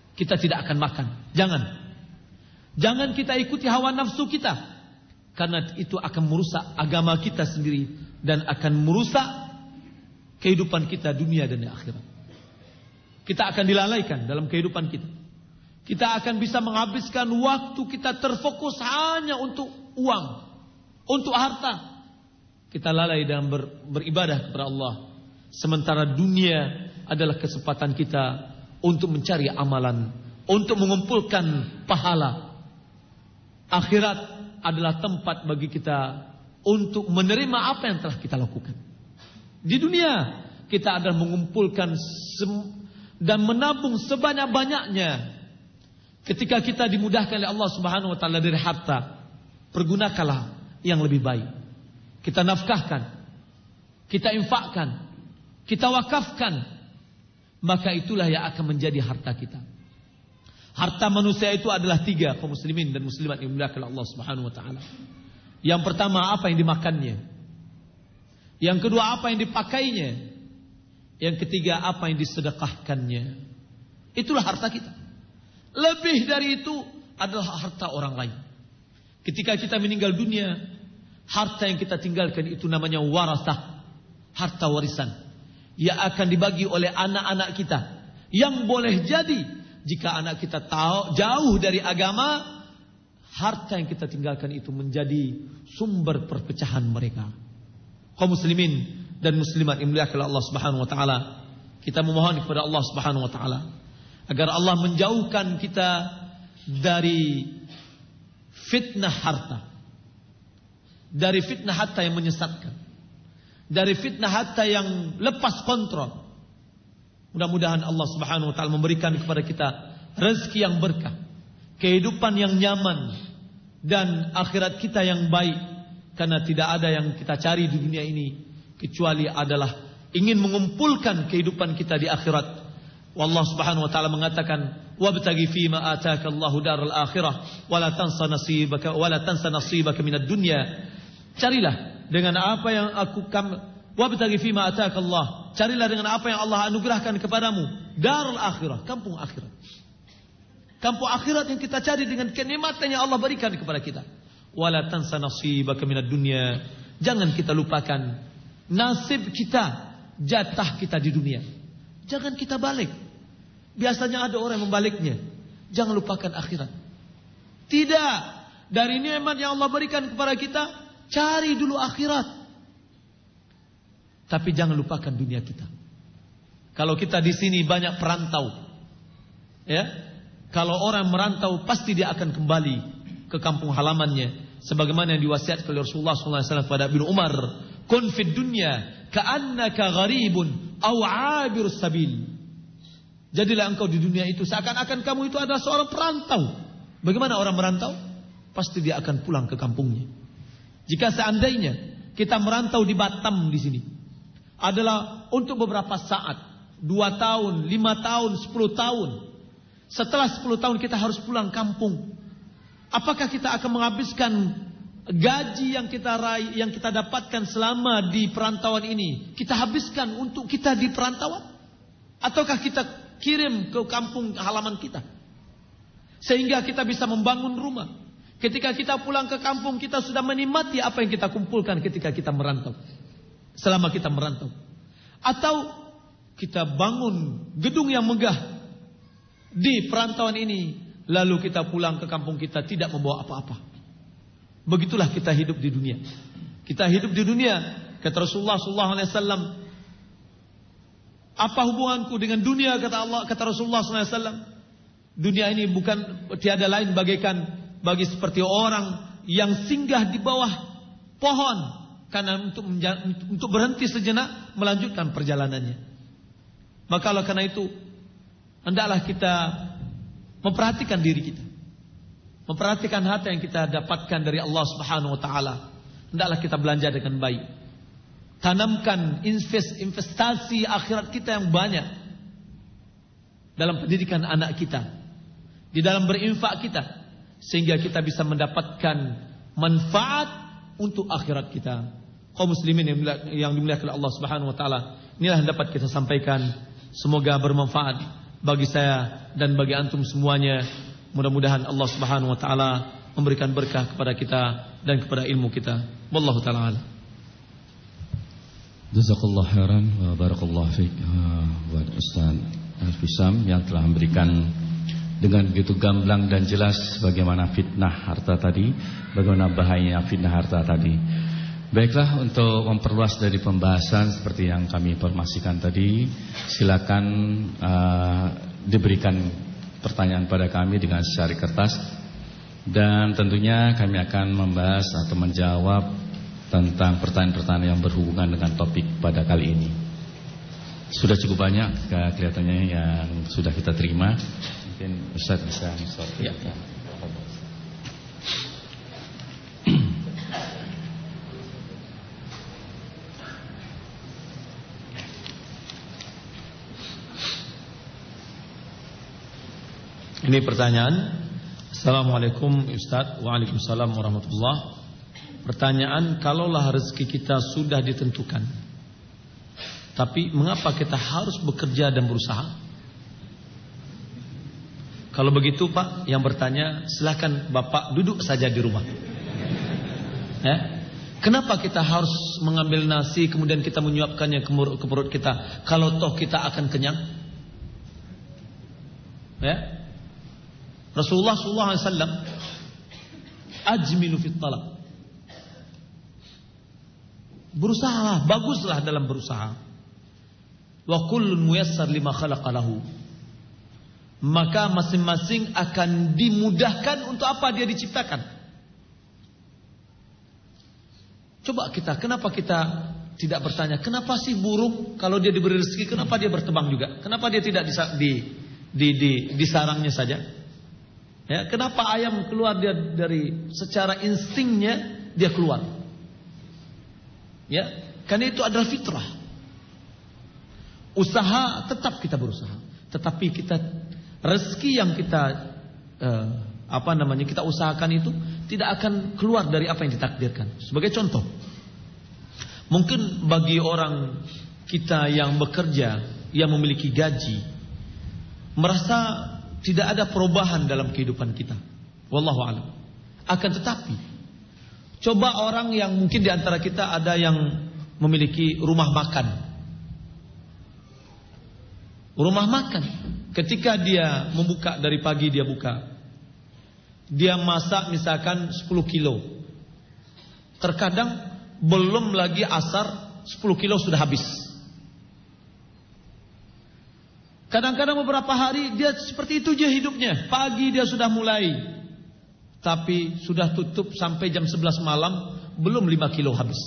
kita tidak akan makan. Jangan. Jangan kita ikuti hawa nafsu kita, karena itu akan merusak agama kita sendiri dan akan merusak kehidupan kita dunia dan akhirat. Kita akan dilalaikan dalam kehidupan kita. Kita akan bisa menghabiskan waktu kita terfokus hanya untuk uang, untuk harta. Kita lalai dalam ber, beribadah kepada Allah. Sementara dunia adalah kesempatan kita untuk mencari amalan, untuk mengumpulkan pahala. Akhirat adalah tempat bagi kita untuk menerima apa yang telah kita lakukan. Di dunia kita adalah mengumpulkan dan menabung sebanyak-banyaknya. Ketika kita dimudahkan oleh Allah Subhanahu wa taala dari harta, pergunakanlah yang lebih baik. Kita nafkahkan, kita infakkan, kita wakafkan, maka itulah yang akan menjadi harta kita. Harta manusia itu adalah tiga, kaum muslimin dan muslimat yang dimuliakan Allah Subhanahu wa taala. Yang pertama, apa yang dimakannya. Yang kedua, apa yang dipakainya. Yang ketiga, apa yang disedekahkannya. Itulah harta kita. Lebih dari itu adalah harta orang lain. Ketika kita meninggal dunia, harta yang kita tinggalkan itu namanya warasah, harta warisan, yang akan dibagi oleh anak-anak kita. Yang boleh jadi jika anak kita tahu jauh dari agama, harta yang kita tinggalkan itu menjadi sumber perpecahan mereka. Kaum muslimin dan muslimat yang dimuliakan Allah Subhanahu wa taala, kita memohon kepada Allah Subhanahu wa taala agar Allah menjauhkan kita dari fitnah harta, dari fitnah harta yang menyesatkan, dari fitnah harta yang lepas kontrol. Mudah-mudahan Allah Subhanahu wa taala memberikan kepada kita rezeki yang berkah, kehidupan yang nyaman, dan akhirat kita yang baik. Karena tidak ada yang kita cari di dunia ini kecuali adalah ingin mengumpulkan kehidupan kita di akhirat. Wallah Subhanahu wa taala mengatakan, wabtaghi fima ataka Allahu daral akhirah wala tansa nasibaka wala tansa nasibaka minad dunya. Carilah dengan apa yang aku kam wabtaghi fima ataka Allah. Carilah dengan apa yang Allah anugerahkan kepadamu, darul akhirah, kampung akhirat. Kampung akhirat yang kita cari dengan kenikmatan yang Allah berikan kepada kita. Wala tansa nasibaka minad dunya. Jangan kita lupakan nasib kita, jatah kita di dunia. Jangan kita balik. Biasanya ada orang yang membaliknya. Jangan lupakan akhirat. Tidak. Dari nikmat yang Allah berikan kepada kita, cari dulu akhirat. Tapi jangan lupakan dunia kita. Kalau kita di sini banyak perantau, ya, kalau orang merantau pasti dia akan kembali ke kampung halamannya. Sebagaimana yang diwasiatkan oleh Rasulullah sallallahu alaihi wasallam kepada Ibnu Umar, kun fid dunya ka'annaka gharibun aw 'abirus sabil. Jadilah engkau di dunia itu seakan-akan kamu itu adalah seorang perantau. Bagaimana orang merantau? Pasti dia akan pulang ke kampungnya. Jika seandainya kita merantau di Batam di sini adalah untuk beberapa saat, dua tahun, lima tahun, sepuluh tahun. Setelah sepuluh tahun kita harus pulang kampung. Apakah kita akan menghabiskan gaji yang kita raih, yang kita dapatkan selama di perantauan ini, kita habiskan untuk kita di perantauan? Ataukah kita kirim ke kampung halaman kita, sehingga kita bisa membangun rumah? Ketika kita pulang ke kampung, kita sudah menikmati apa yang kita kumpulkan ketika kita merantau, selama kita merantau. Atau kita bangun gedung yang megah di perantauan ini, lalu kita pulang ke kampung kita tidak membawa apa-apa. Begitulah kita hidup di dunia. Kita hidup di dunia, kata Rasulullah sallallahu alaihi wasallam, apa hubunganku dengan dunia, kata Allah, kata Rasulullah sallallahu alaihi wasallam, dunia ini bukan tiada lain bagaikan bagi seperti orang yang singgah di bawah pohon karena untuk untuk berhenti sejenak melanjutkan perjalanannya. Maka oleh karena itu hendaklah kita memperhatikan diri kita, memperhatikan harta yang kita dapatkan dari Allah Subhanahu wa taala. Hendaklah kita belanja dengan baik. Tanamkan invest, investasi akhirat kita yang banyak dalam pendidikan anak kita, di dalam berinfak kita, sehingga kita bisa mendapatkan manfaat untuk akhirat kita. Kaum muslimin yang dimuliakan Allah Subhanahu wa taala, inilah yang dapat kita sampaikan. Semoga bermanfaat bagi saya dan bagi antum semuanya. Mudah-mudahan Allah Subhanahu wa taala memberikan berkah kepada kita dan kepada ilmu kita. Wallahu taala a'lam. Jazakallahu khairan wa barakallahu fiik wa Ustaz Al-Fisam yang telah memberikan dengan begitu gamblang dan jelas bagaimana fitnah harta tadi, bagaimana bahayanya fitnah harta tadi. Baiklah, untuk memperluas dari pembahasan seperti yang kami informasikan tadi, silakan uh, diberikan pertanyaan pada kami dengan secari kertas, dan tentunya kami akan membahas atau menjawab tentang pertanyaan-pertanyaan yang berhubungan dengan topik pada kali ini. Sudah cukup banyak kelihatannya yang sudah kita terima. Mungkin Ustaz bisa menjawab. Ya. Ini pertanyaan. Assalamualaikum Ustaz. Waalaikumsalam warahmatullah. Pertanyaan, kalaulah rezeki kita sudah ditentukan, tapi mengapa kita harus bekerja dan berusaha? Kalau begitu Pak, yang bertanya silakan Bapak duduk saja di rumah. Ya? Kenapa kita harus mengambil nasi kemudian kita menyuapkannya ke perut kita, kalau toh kita akan kenyang? Ya? Rasulullah sallallahu alaihi wasallam ajmilu fit talab. Berusahalah, baguslah dalam berusaha. Wa kullun muyassar lima khalaqa lahu. Maka masing-masing akan dimudahkan untuk apa dia diciptakan. Coba kita, kenapa kita tidak bertanya, kenapa sih burung kalau dia diberi rezeki, kenapa dia berterbang juga? Kenapa dia tidak di di di, di, di sarangnya saja? Ya, kenapa ayam keluar dia dari secara instingnya dia keluar? Ya, karena itu adalah fitrah. Usaha tetap kita berusaha, tetapi kita rezeki yang kita eh, apa namanya kita usahakan itu tidak akan keluar dari apa yang ditakdirkan. Sebagai contoh, mungkin bagi orang kita yang bekerja, yang memiliki gaji, merasa tidak ada perubahan dalam kehidupan kita. Wallahu a'lam. Akan tetapi, coba orang yang mungkin di antara kita ada yang memiliki rumah makan. Rumah makan. Ketika dia membuka dari pagi dia buka. Dia masak misalkan sepuluh kilo. Terkadang belum lagi asar sepuluh kilo sudah habis. Kadang-kadang beberapa hari dia seperti itu aja hidupnya. Pagi dia sudah mulai, tapi sudah tutup sampai jam sebelas malam, belum lima kilo habis.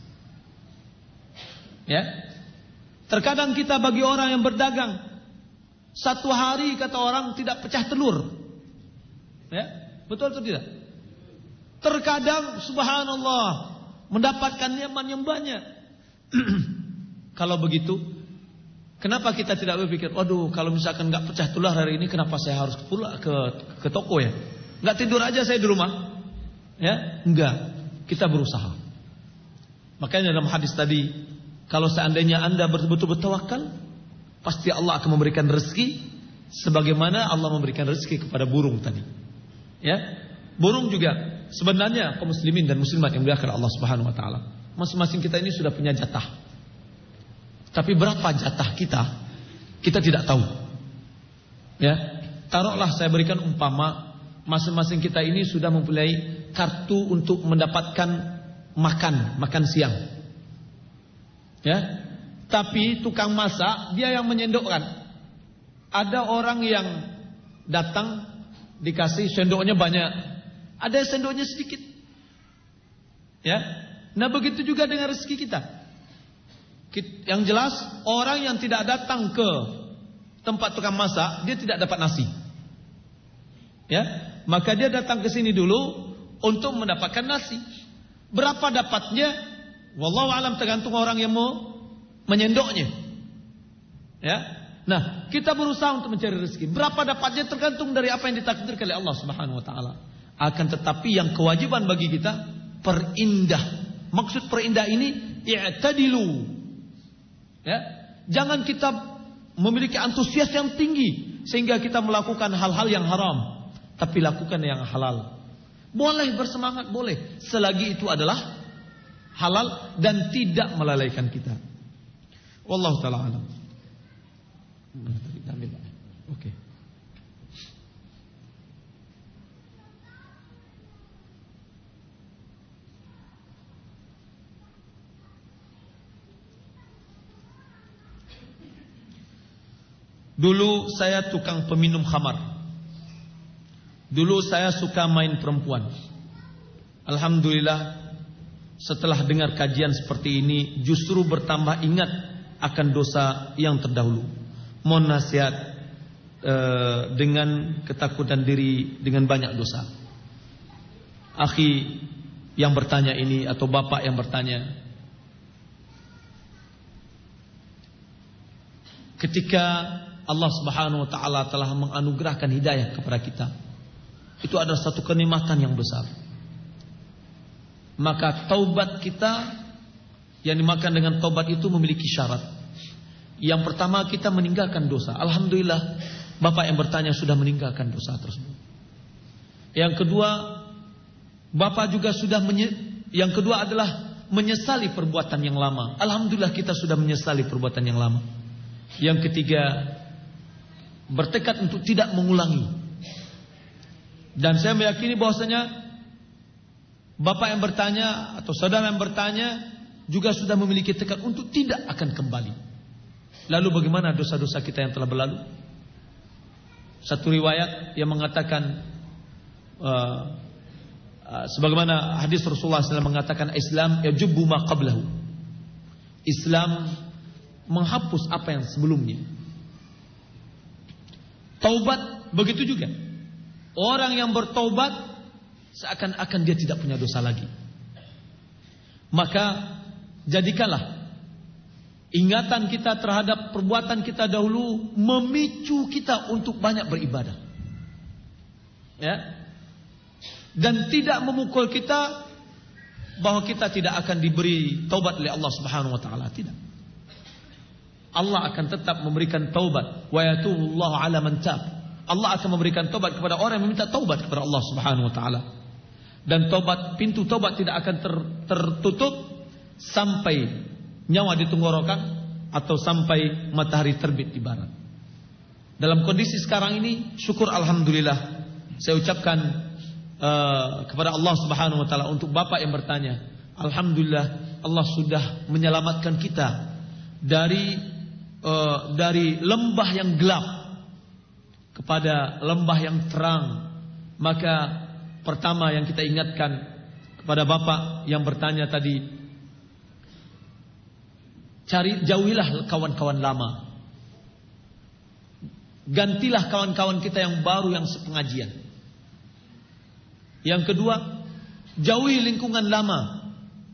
Ya. Terkadang kita bagi orang yang berdagang, satu hari kata orang tidak pecah telur. Ya, betul atau tidak? Terkadang subhanallah mendapatkan nyaman yang banyak. Kalau begitu, kenapa kita tidak berpikir, waduh kalau misalkan nggak pecah telur hari ini, kenapa saya harus pula ke ke toko ya? Nggak tidur aja saya di rumah, ya? Enggak, kita berusaha. Makanya dalam hadis tadi, kalau seandainya anda betul-betul bertawakal, pasti Allah akan memberikan rezeki, sebagaimana Allah memberikan rezeki kepada burung tadi. Ya, burung juga sebenarnya kaum muslimin dan muslimat yang dimuliakan Allah Subhanahu Wa Taala, masing-masing kita ini sudah punya jatah. Tapi berapa jatah kita, kita tidak tahu. Ya, taruhlah saya berikan umpama, masing-masing kita ini sudah mempunyai kartu untuk mendapatkan makan, makan siang. Ya, tapi tukang masak dia yang menyendokkan. Ada orang yang datang dikasih sendoknya banyak, ada yang sendoknya sedikit. Ya, nah begitu juga dengan rezeki kita. Yang jelas orang yang tidak datang ke tempat tukang masak, dia tidak dapat nasi. Ya, maka dia datang ke sini dulu untuk mendapatkan nasi. Berapa dapatnya? Wallahu alam, tergantung orang yang mau menyendoknya. Ya. Nah, kita berusaha untuk mencari rezeki. Berapa dapatnya tergantung dari apa yang ditakdirkan oleh Allah Subhanahu wa taala. Akan tetapi yang kewajiban bagi kita perindah. Maksud perindah ini i'tadilu. Ya. Jangan kita memiliki antusias yang tinggi sehingga kita melakukan hal-hal yang haram, tapi lakukan yang halal. Boleh bersemangat, boleh, selagi itu adalah halal dan tidak melalaikan kita. Wallahu taala alam. Oke. Dulu saya tukang peminum khamar. Dulu saya suka main perempuan. Alhamdulillah, setelah dengar kajian seperti ini, justru bertambah ingat akan dosa yang terdahulu. Mohon nasihat eh, dengan ketakutan diri dengan banyak dosa. Akhi yang bertanya ini atau bapak yang bertanya, ketika Allah Subhanahu wa taala telah menganugerahkan hidayah kepada kita, itu adalah satu kenikmatan yang besar. Maka taubat kita yang dimakan dengan taubat itu memiliki syarat. Yang pertama, kita meninggalkan dosa. Alhamdulillah, bapak yang bertanya sudah meninggalkan dosa tersebut. Yang kedua, bapak juga sudah menye yang kedua adalah menyesali perbuatan yang lama. Alhamdulillah, kita sudah menyesali perbuatan yang lama. Yang ketiga, bertekad untuk tidak mengulangi. Dan saya meyakini bahwasanya bapak yang bertanya atau saudara yang bertanya juga sudah memiliki tekad untuk tidak akan kembali. Lalu bagaimana dosa-dosa kita yang telah berlalu? Satu riwayat yang mengatakan uh, uh, sebagaimana hadis Rasulullah shallallahu alaihi wasallam mengatakan, Islam yajubbu ma qablahu. Islam menghapus apa yang sebelumnya. Taubat begitu juga. Orang yang bertaubat seakan-akan dia tidak punya dosa lagi. Maka jadikanlah ingatan kita terhadap perbuatan kita dahulu memicu kita untuk banyak beribadah. Ya. Dan tidak memukul kita bahwa kita tidak akan diberi taubat oleh Allah Subhanahu wa taala, tidak. Allah akan tetap memberikan taubat. Wa yatubullahu ala man tab. Allah akan memberikan taubat kepada orang yang meminta taubat kepada Allah Subhanahu wa taala. Dan taubat, pintu taubat tidak akan ter, tertutup sampai nyawa di tenggorokan atau sampai matahari terbit di barat. Dalam kondisi sekarang ini, syukur alhamdulillah, saya ucapkan uh, kepada Allah Subhanahu wa taala untuk bapak yang bertanya. Alhamdulillah, Allah sudah menyelamatkan kita dari Uh, dari lembah yang gelap kepada lembah yang terang. Maka pertama yang kita ingatkan kepada bapak yang bertanya tadi, cari jauhilah kawan-kawan lama, gantilah kawan-kawan kita yang baru yang sepengajian. Yang kedua, jauhi lingkungan lama,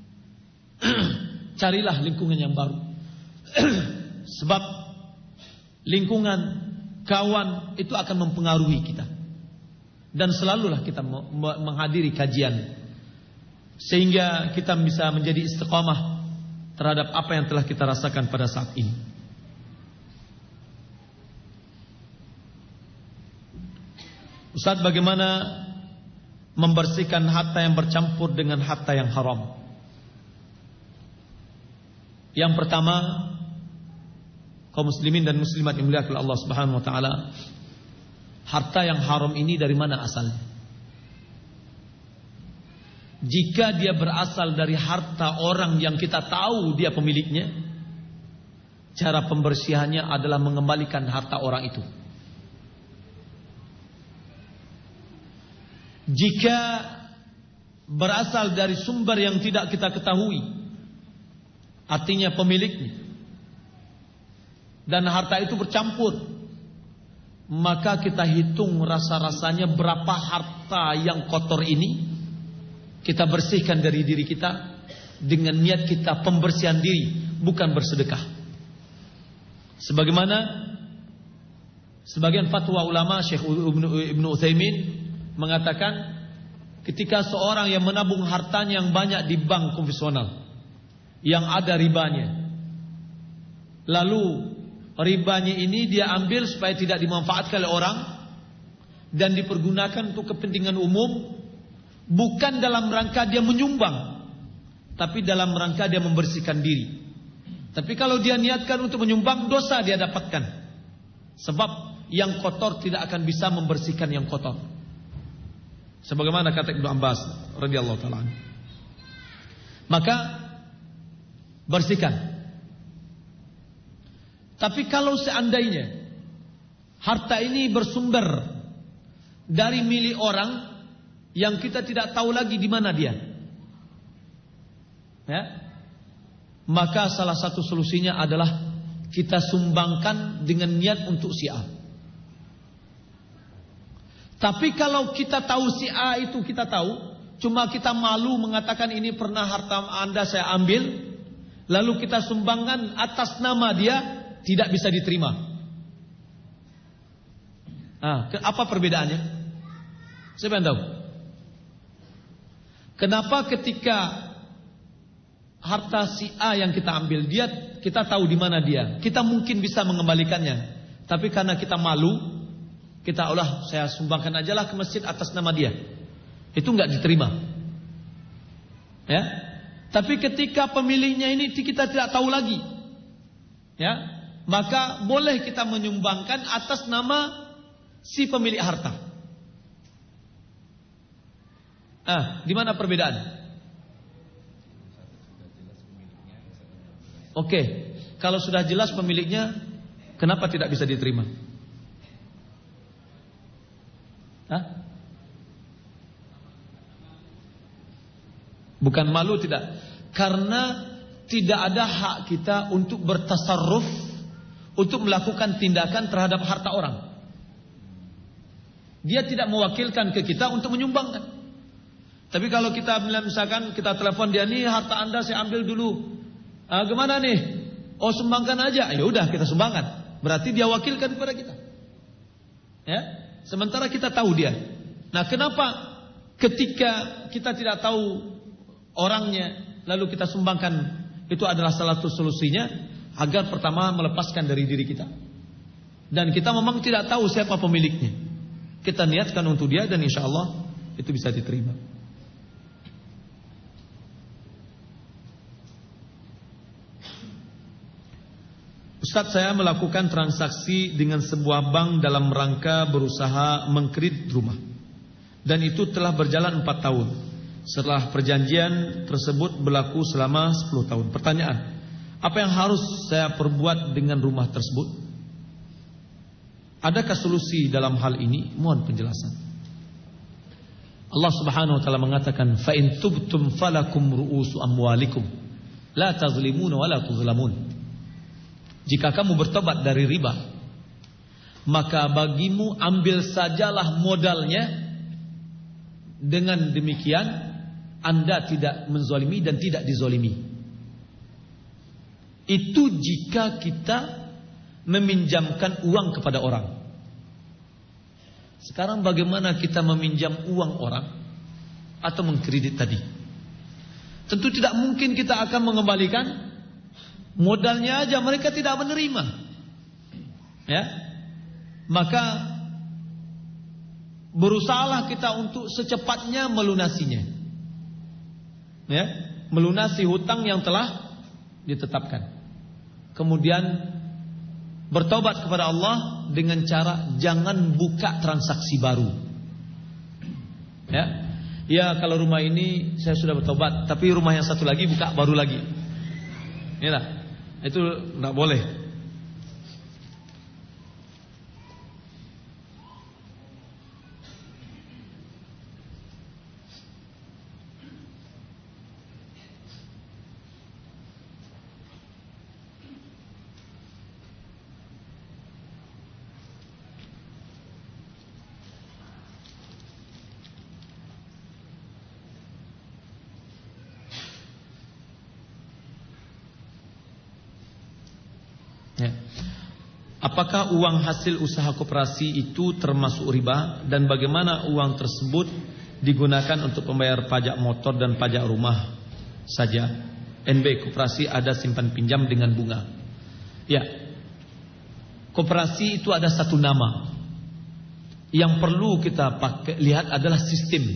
carilah lingkungan yang baru. Sebab lingkungan kawan itu akan mempengaruhi kita. Dan selalulah kita menghadiri kajian sehingga kita bisa menjadi istiqamah terhadap apa yang telah kita rasakan pada saat ini. Ustaz, bagaimana membersihkan harta yang bercampur dengan harta yang haram? Yang pertama, kaum muslimin dan muslimat yang dimuliakan oleh Allah Subhanahu wa taala, harta yang haram ini dari mana asalnya? Jika dia berasal dari harta orang yang kita tahu dia pemiliknya, cara pembersihannya adalah mengembalikan harta orang itu. Jika berasal dari sumber yang tidak kita ketahui, artinya pemiliknya, dan harta itu bercampur, maka kita hitung rasa-rasanya berapa harta yang kotor ini, kita bersihkan dari diri kita dengan niat kita pembersihan diri, bukan bersedekah. Sebagaimana sebagian fatwa ulama, Syekh Ibnu Utsaimin mengatakan, ketika seorang yang menabung hartanya yang banyak di bank konvensional yang ada ribanya, lalu ribanya ini dia ambil supaya tidak dimanfaatkan oleh orang dan dipergunakan untuk kepentingan umum, bukan dalam rangka dia menyumbang, tapi dalam rangka dia membersihkan diri. Tapi kalau dia niatkan untuk menyumbang, dosa dia dapatkan. Sebab yang kotor tidak akan bisa membersihkan yang kotor. Sebagaimana kata Ibnu Abbas radhiyallahu taala. Maka bersihkan. Tapi kalau seandainya harta ini bersumber dari milik orang yang kita tidak tahu lagi di mana dia, ya, maka salah satu solusinya adalah kita sumbangkan dengan niat untuk si A. Tapi kalau kita tahu si A itu kita tahu, cuma kita malu mengatakan ini pernah harta Anda saya ambil, lalu kita sumbangkan atas nama dia, tidak bisa diterima. Nah, apa perbedaannya? Saya ingin tahu. Kenapa ketika harta si A yang kita ambil, dia kita tahu di mana dia, kita mungkin bisa mengembalikannya, tapi karena kita malu, kita olah saya sumbangkan ajalah ke masjid atas nama dia, itu nggak diterima. Ya, tapi ketika pemiliknya ini kita tidak tahu lagi, ya, maka boleh kita menyumbangkan atas nama si pemilik harta. Ah, di mana perbedaan? Oke, kalau sudah jelas pemiliknya, kenapa tidak bisa diterima? Hah? Bukan malu, tidak. Karena tidak ada hak kita untuk bertasarruf, untuk melakukan tindakan terhadap harta orang. Dia tidak mewakilkan ke kita untuk menyumbangkan. Tapi kalau kita misalkan kita telepon dia, nih harta Anda saya ambil dulu. Ah, gimana nih? Oh, sumbangkan aja. Ya udah, kita sumbangkan. Berarti dia wakilkan kepada kita. Ya. Sementara kita tahu dia. Nah, kenapa ketika kita tidak tahu orangnya lalu kita sumbangkan, itu adalah salah satu solusinya agar pertama melepaskan dari diri kita. Dan kita memang tidak tahu siapa pemiliknya. Kita niatkan untuk dia dan insya Allah itu bisa diterima. Ustaz, saya melakukan transaksi dengan sebuah bank dalam rangka berusaha mengkredit rumah, dan itu telah berjalan empat tahun. Setelah perjanjian tersebut berlaku selama sepuluh tahun. Pertanyaan, apa yang harus saya perbuat dengan rumah tersebut? Adakah solusi dalam hal ini? Mohon penjelasan. Allah Subhanahu wa taala mengatakan, "Fa in tubtum falakum ru'usu amwalikum la tazlimuna wa la tuzlamun." Jika kamu bertobat dari riba, maka bagimu ambil sajalah modalnya. Dengan demikian Anda tidak menzalimi dan tidak dizalimi. Itu jika kita meminjamkan uang kepada orang. Sekarang bagaimana kita meminjam uang orang atau mengkredit tadi? Tentu tidak mungkin kita akan mengembalikan modalnya aja, mereka tidak menerima. Ya. Maka berusahalah kita untuk secepatnya melunasinya. Ya, melunasi hutang yang telah ditetapkan. Kemudian bertobat kepada Allah dengan cara jangan buka transaksi baru. Ya. Ya, kalau rumah ini saya sudah bertobat, tapi rumah yang satu lagi buka baru lagi. Inilah. Itu tidak boleh. Ya. Apakah uang hasil usaha koperasi itu termasuk riba, dan bagaimana uang tersebut digunakan untuk membayar pajak motor dan pajak rumah saja? N B koperasi ada simpan pinjam dengan bunga. Ya, koperasi itu ada satu nama. Yang perlu kita pakai lihat adalah sistem.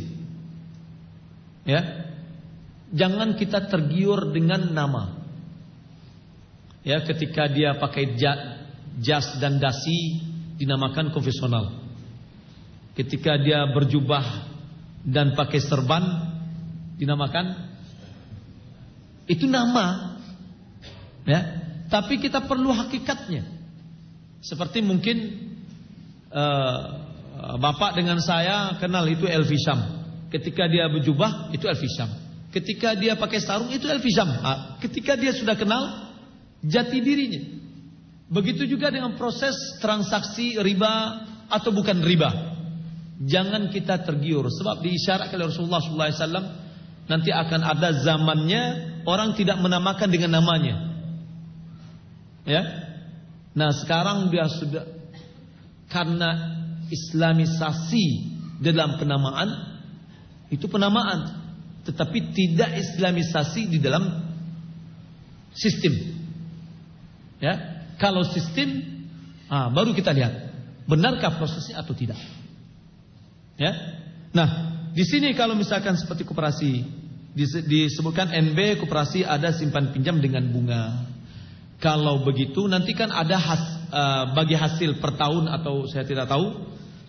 Ya. Jangan kita tergiur dengan nama. Ya, ketika dia pakai jas dan dasi dinamakan konvensional. Ketika dia berjubah dan pakai serban dinamakan itu nama. Ya, tapi kita perlu hakikatnya. Seperti mungkin uh, bapak dengan saya kenal itu Elvi Syam. Ketika dia berjubah itu Elvi Syam. Ketika dia pakai sarung itu Elvi Syam. Ah, ketika dia sudah kenal jati dirinya. Begitu juga dengan proses transaksi riba atau bukan riba. Jangan kita tergiur, sebab diisyaratkan oleh Rasulullah sallallahu alaihi wasallam nanti akan ada zamannya orang tidak menamakan dengan namanya. Ya. Nah, sekarang dia sudah karena islamisasi dalam penamaan, itu penamaan, tetapi tidak islamisasi di dalam sistem. Ya, kalau sistem, ah, baru kita lihat benarkah prosesnya atau tidak. Ya, nah di sini kalau misalkan seperti koperasi disebutkan N B koperasi ada simpan pinjam dengan bunga. Kalau begitu nanti kan ada has, uh, bagi hasil per tahun atau saya tidak tahu.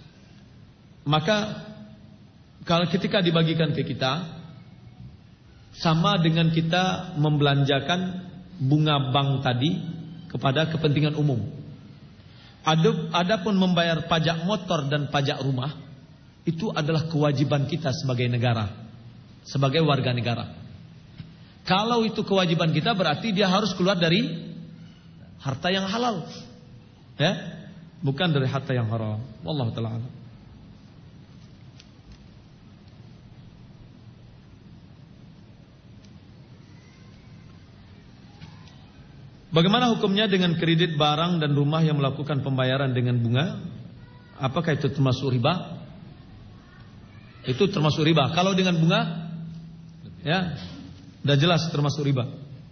Maka kalau ketika dibagikan ke kita sama dengan kita membelanjakan bunga bank tadi kepada kepentingan umum. Adapun membayar pajak motor dan pajak rumah itu adalah kewajiban kita sebagai negara, sebagai warga negara. Kalau itu kewajiban kita berarti dia harus keluar dari harta yang halal, ya, bukan dari harta yang haram. Wallahu ta'ala. Bagaimana hukumnya dengan kredit barang dan rumah yang melakukan pembayaran dengan bunga? Apakah itu termasuk riba? Itu termasuk riba. Kalau dengan bunga, ya, sudah jelas termasuk riba.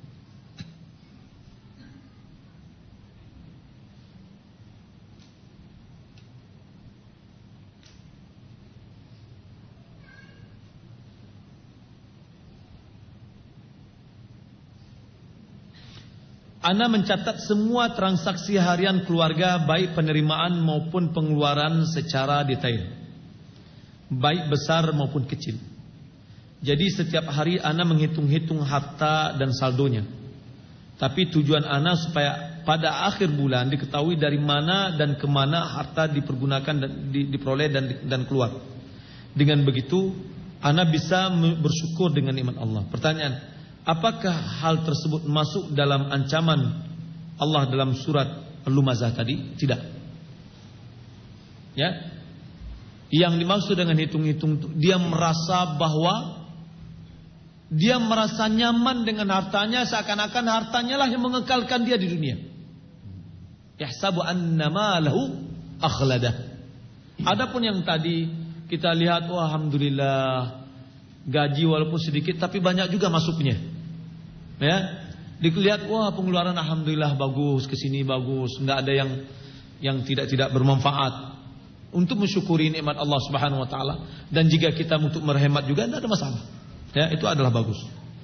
Ana mencatat semua transaksi harian keluarga, baik penerimaan maupun pengeluaran secara detail, baik besar maupun kecil. Jadi setiap hari Ana menghitung-hitung harta dan saldonya. Tapi tujuan Ana supaya pada akhir bulan diketahui dari mana dan kemana harta dipergunakan dan diperoleh dan dan keluar. Dengan begitu Ana bisa bersyukur dengan nikmat Allah. Pertanyaan, apakah hal tersebut masuk dalam ancaman Allah dalam surat Al-Lumazah tadi? Tidak. Ya. Yang dimaksud dengan hitung-hitung, dia merasa bahwa dia merasa nyaman dengan hartanya, seakan-akan hartanya lah yang mengekalkan dia di dunia. Yahsabu annama lahu akhladah. Adapun yang tadi kita lihat, oh, alhamdulillah, gaji walaupun sedikit tapi banyak juga masuknya. Ya, dilihat, wah, pengeluaran alhamdulillah bagus, kesini bagus, nggak ada yang yang tidak tidak bermanfaat. Untuk mensyukuri nikmat Allah Subhanahu Wa Taala, dan jika kita untuk merhemat juga tidak ada masalah. Ya, itu adalah bagus.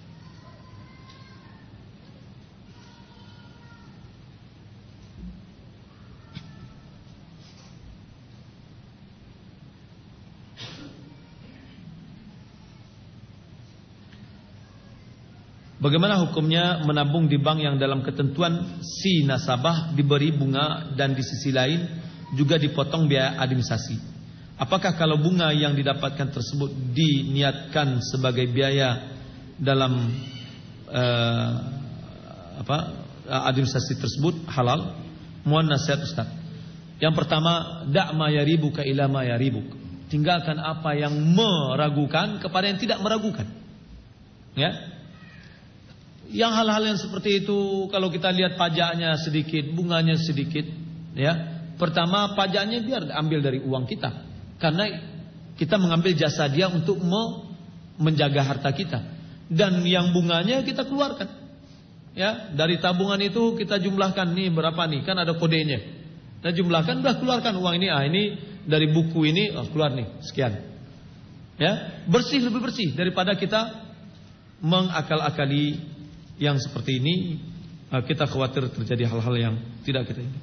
Bagaimana hukumnya menabung di bank yang dalam ketentuan si nasabah diberi bunga dan di sisi lain juga dipotong biaya administrasi? Apakah kalau bunga yang didapatkan tersebut diniatkan sebagai biaya dalam uh, apa administrasi tersebut halal? Mohon nasihat Ustaz. Yang pertama, da' ma yaribuka ila ma yaribuk. Tinggalkan apa yang meragukan kepada yang tidak meragukan. Ya. Yang hal-hal yang seperti itu, kalau kita lihat pajaknya sedikit, bunganya sedikit, ya. Pertama, pajaknya biar ambil dari uang kita, karena kita mengambil jasa dia untuk menjaga harta kita. Dan yang bunganya kita keluarkan, ya, dari tabungan itu kita jumlahkan, nih berapa nih, kan ada kodenya. Nah jumlahkan, udah keluarkan uang ini, ah ini dari buku ini, oh, keluar nih sekian. Ya, bersih, lebih bersih daripada kita mengakal-akali yang seperti ini. Kita khawatir terjadi hal-hal yang tidak kita inginkan.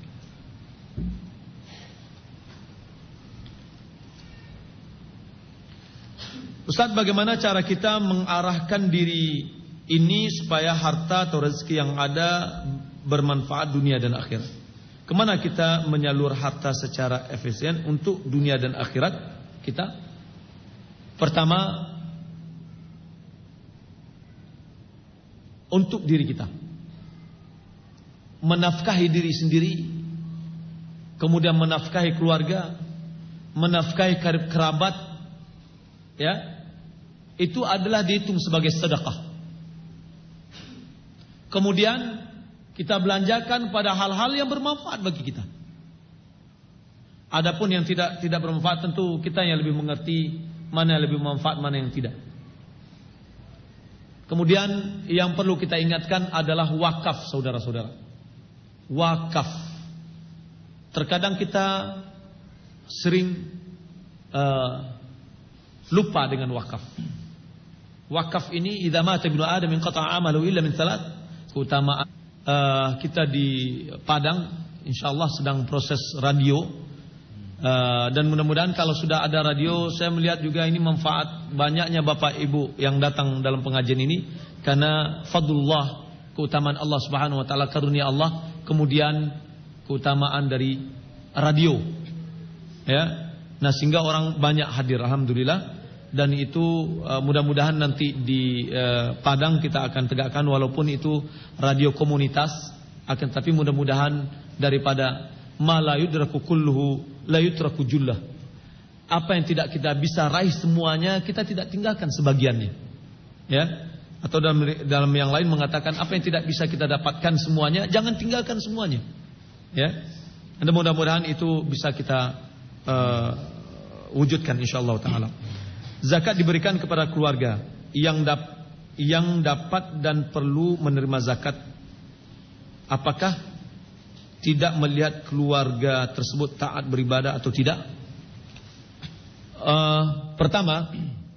Ustaz, bagaimana cara kita mengarahkan diri ini supaya harta atau rezeki yang ada bermanfaat dunia dan akhirat? Kemana kita menyalur harta secara efisien untuk dunia dan akhirat kita? Pertama, untuk diri kita, menafkahi diri sendiri, kemudian menafkahi keluarga, menafkahi karib kerabat, ya, itu adalah dihitung sebagai sedekah. Kemudian kita belanjakan pada hal-hal yang bermanfaat bagi kita. Adapun yang tidak tidak bermanfaat, tentu kita yang lebih mengerti mana yang lebih bermanfaat, mana yang tidak. Kemudian yang perlu kita ingatkan adalah wakaf, saudara-saudara. Wakaf. Terkadang kita sering uh, lupa dengan wakaf. Wakaf ini idza mata ibnu adam inqata'a amalu illa min thalath. Keutamaan uh, kita di Padang insyaallah sedang proses radio. Uh, dan mudah-mudahan kalau sudah ada radio, saya melihat juga ini manfaat banyaknya Bapak Ibu yang datang dalam pengajian ini, karena fadlullah, keutamaan Allah Subhanahu wa taala, karunia Allah, kemudian keutamaan dari radio. Ya. Nah, sehingga orang banyak hadir, alhamdulillah. Dan itu uh, mudah-mudahan nanti di uh, Padang kita akan tegakkan, walaupun itu radio komunitas, akan tapi mudah-mudahan daripada ma la yudraku kulluhu la yutraku jullah. Apa yang tidak kita bisa raih semuanya, kita tidak tinggalkan sebagiannya. Ya. Atau dalam dalam yang lain mengatakan apa yang tidak bisa kita dapatkan semuanya, jangan tinggalkan semuanya. Ya. Dan mudah-mudahan itu bisa kita uh, wujudkan insyaallah taala. Zakat diberikan kepada keluarga yang dap, yang dapat dan perlu menerima zakat. Apakah tidak melihat keluarga tersebut taat beribadah atau tidak? Uh, pertama,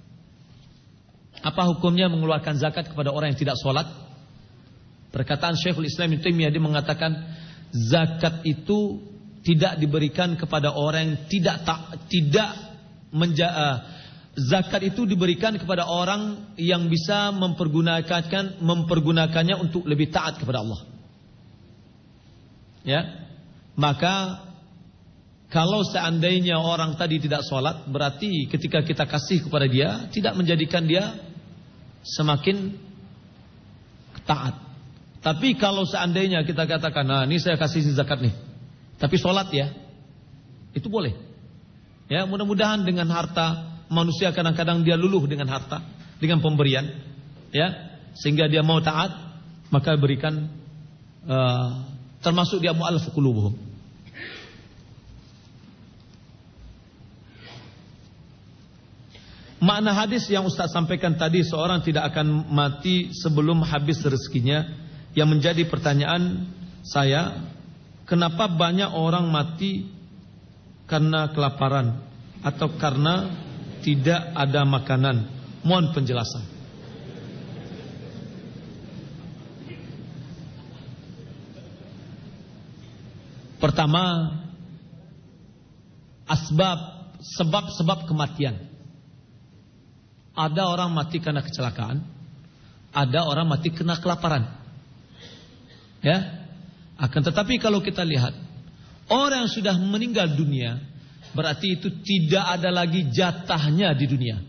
apa hukumnya mengeluarkan zakat kepada orang yang tidak sholat? Perkataan Syekhul Islam Ibnu Taimiyah, dia mengatakan zakat itu tidak diberikan kepada orang yang tidak tak, tidak menja, uh, zakat itu diberikan kepada orang yang bisa mempergunakan mempergunakannya untuk lebih taat kepada Allah. Ya, maka kalau seandainya orang tadi tidak sholat, berarti ketika kita kasih kepada dia tidak menjadikan dia semakin taat. Tapi kalau seandainya kita katakan, nah ini saya kasih zakat nih, tapi sholat ya, itu boleh. Ya, mudah-mudahan dengan harta, manusia kadang-kadang dia luluh dengan harta, dengan pemberian, ya, sehingga dia mau taat, maka berikan, uh, termasuk dia mu'allaf qulubuhum. Makna hadis yang Ustaz sampaikan tadi, seorang tidak akan mati sebelum habis rezekinya, yang menjadi pertanyaan saya, kenapa banyak orang mati karena kelaparan atau karena tidak ada makanan? Mohon penjelasan. Pertama, asbab, sebab-sebab kematian. Ada orang mati karena kecelakaan, ada orang mati karena kelaparan. Ya. Akan tetapi kalau kita lihat orang yang sudah meninggal dunia, berarti itu tidak ada lagi jatahnya di dunia.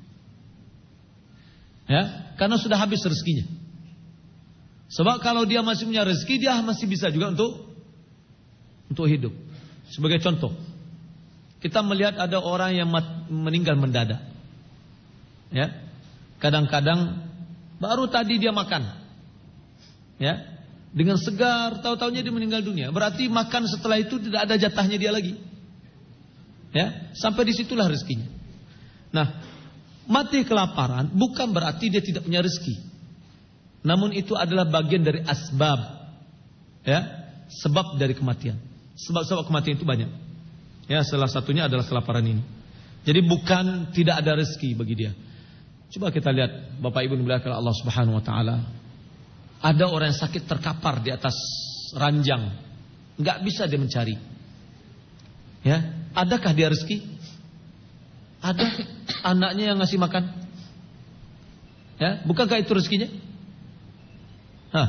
Ya, karena sudah habis rezekinya. Sebab kalau dia masih punya rezeki, dia masih bisa juga untuk untuk hidup. Sebagai contoh, kita melihat ada orang yang meninggal mendadak. Ya, kadang-kadang baru tadi dia makan, ya, dengan segar, tahu-tahunya dia meninggal dunia. Berarti makan setelah itu tidak ada jatahnya dia lagi. Ya, sampai disitulah rezekinya. Nah, mati kelaparan bukan berarti dia tidak punya rezeki. Namun itu adalah bagian dari asbab, ya, sebab dari kematian. Sebab-sebab kematian itu banyak. Ya, salah satunya adalah kelaparan ini. Jadi bukan tidak ada rezeki bagi dia. Coba kita lihat Bapak Ibu dimuliakan Allah Subhanahu wa taala. Ada orang yang sakit terkapar di atas ranjang, enggak bisa dia mencari. Ya, adakah dia rezeki? Ada anaknya yang ngasih makan. Ya, bukankah itu rezekinya? Hah.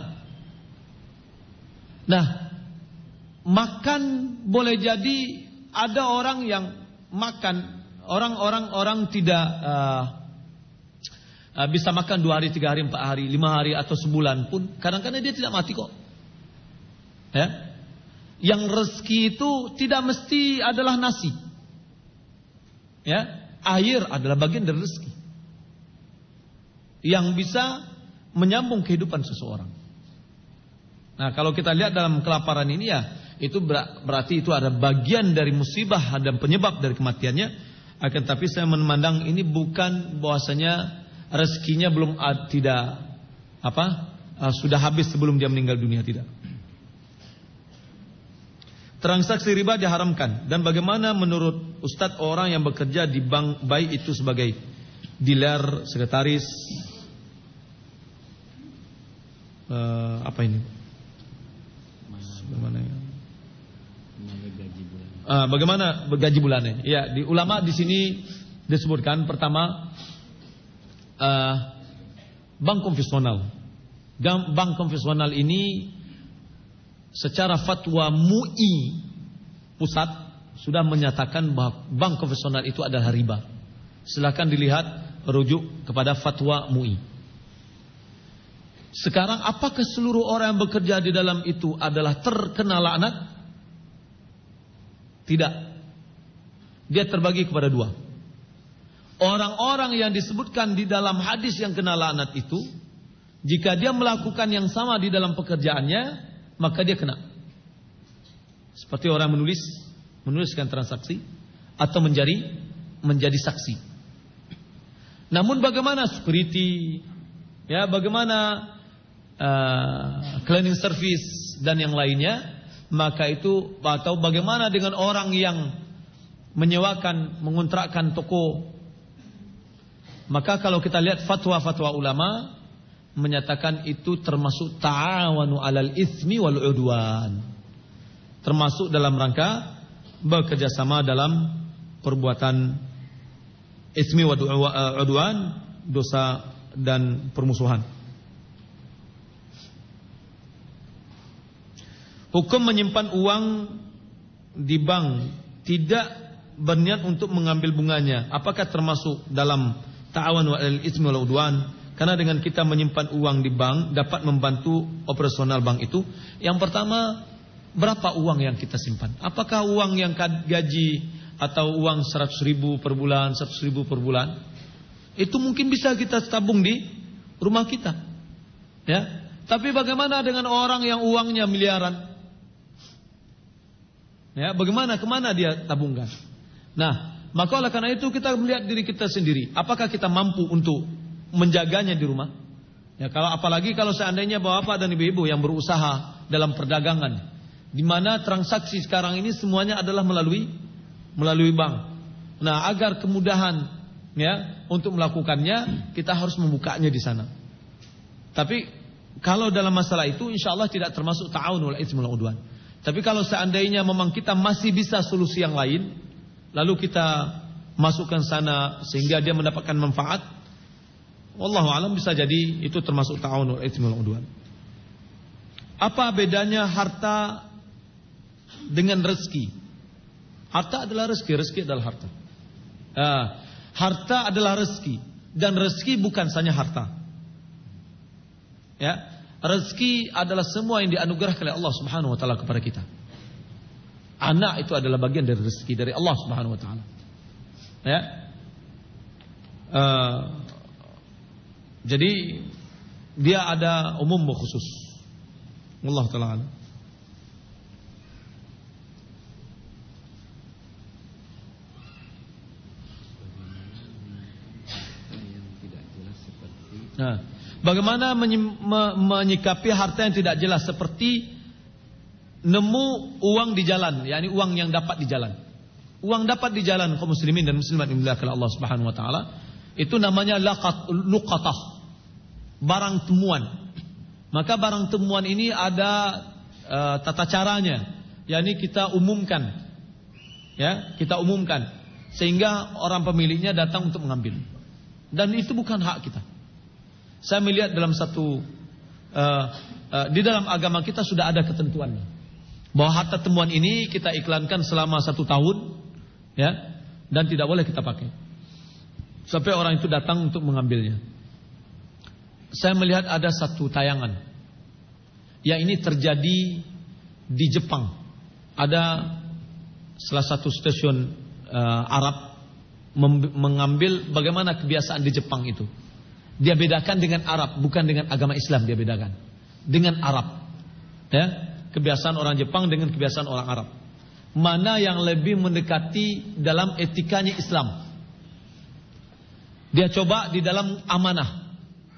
Nah, makan boleh jadi ada orang yang makan, orang-orang orang tidak uh, uh, bisa makan dua hari, tiga hari, empat hari, lima hari atau sebulan pun kadang-kadang dia tidak mati kok. Ya, yang rezeki itu tidak mesti adalah nasi. Ya, air adalah bagian dari rezeki yang bisa menyambung kehidupan seseorang. Nah, kalau kita lihat dalam kelaparan ini ya, itu berarti itu ada bagian dari musibah dan penyebab dari kematiannya. Akan tapi saya memandang ini bukan bahwasanya rezekinya belum uh, tidak apa uh, sudah habis sebelum dia meninggal dunia, tidak. Transaksi riba diharamkan. Dan bagaimana menurut Ustadz orang yang bekerja di bank, baik itu sebagai dealer, sekretaris, uh, apa ini? Bagaimana ya? Uh, bagaimana gaji bulannya? Ya, di ulama di sini disebutkan pertama uh, bank konvensional. Bank konvensional ini secara fatwa M U I pusat sudah menyatakan bahwa bank konvensional itu adalah riba. Silakan dilihat rujuk kepada fatwa M U I. Sekarang apakah seluruh orang yang bekerja di dalam itu adalah terkena laknat? Tidak. Dia terbagi kepada dua. Orang-orang yang disebutkan di dalam hadis yang kena laknat itu, jika dia melakukan yang sama di dalam pekerjaannya, maka dia kena. Seperti orang menulis, menuliskan transaksi atau menjadi menjadi saksi. Namun bagaimana security, ya, bagaimana Uh, cleaning service dan yang lainnya, maka itu atau bagaimana dengan orang yang menyewakan, mengontrakkan toko, maka kalau kita lihat fatwa-fatwa ulama menyatakan itu termasuk ta'awanu 'alal itsmi wal 'udwan, termasuk dalam rangka bekerjasama dalam perbuatan itsmi wal 'udwan, dosa dan permusuhan. Hukum menyimpan uang di bank tidak berniat untuk mengambil bunganya, apakah termasuk dalam ta'awan wal itsmi wal udwan? Karena dengan kita menyimpan uang di bank dapat membantu operasional bank itu. Yang pertama, berapa uang yang kita simpan? Apakah uang yang gaji atau uang seratus ribu per bulan, seratus ribu per bulan? Itu mungkin bisa kita tabung di rumah kita. Ya. Tapi bagaimana dengan orang yang uangnya miliaran? Ya, bagaimana, kemana dia tabungkan? Nah, maka oleh karena itu kita melihat diri kita sendiri. Apakah kita mampu untuk menjaganya di rumah? Ya, kalau apalagi kalau seandainya bapak dan ibu-ibu yang berusaha dalam perdagangan, di mana transaksi sekarang ini semuanya adalah melalui melalui bank. Nah, agar kemudahan ya untuk melakukannya, kita harus membukanya di sana. Tapi kalau dalam masalah itu, insya Allah tidak termasuk ta'awun wal itsmi wal udwan. Tapi kalau seandainya memang kita masih bisa solusi yang lain, lalu kita masukkan sana sehingga dia mendapatkan manfaat, wallahu alam bisa jadi itu termasuk ta'awun wal itsmi wal udwan. Apa bedanya harta dengan rezeki? Harta adalah rezeki, rezeki adalah harta. Nah, harta adalah rezeki dan rezeki bukan saja harta. Ya. Rezeki adalah semua yang dianugerahkan oleh Allah Subhanahu wa taala kepada kita. Anak itu adalah bagian dari rezeki dari Allah Subhanahu wa taala. Ya. Uh, jadi dia ada umum dan khusus. Wallahu taala. Nah, bagaimana menyikapi harta yang tidak jelas seperti nemu uang di jalan, yakni uang yang dapat di jalan. Uang dapat di jalan kaum muslimin dan muslimat yang dimuliakan Allah Subhanahu wa taala, itu namanya laqat luqatah. Barang temuan. Maka barang temuan ini ada uh, tata caranya, yakni kita umumkan. Ya, kita umumkan sehingga orang pemiliknya datang untuk mengambil. Dan itu bukan hak kita. Saya melihat dalam satu uh, uh, di dalam agama kita sudah ada ketentuannya bahwa harta temuan ini kita iklankan selama satu tahun, ya, dan tidak boleh kita pakai sampai orang itu datang untuk mengambilnya. Saya melihat ada satu tayangan yang ini terjadi di Jepang. Ada salah satu stasiun uh, Arab mengambil bagaimana kebiasaan di Jepang itu. Dia bedakan dengan Arab, bukan dengan agama Islam, dia bedakan dengan Arab. Ya, kebiasaan orang Jepang dengan kebiasaan orang Arab. Mana yang lebih mendekati dalam etikanya Islam? Dia coba di dalam amanah.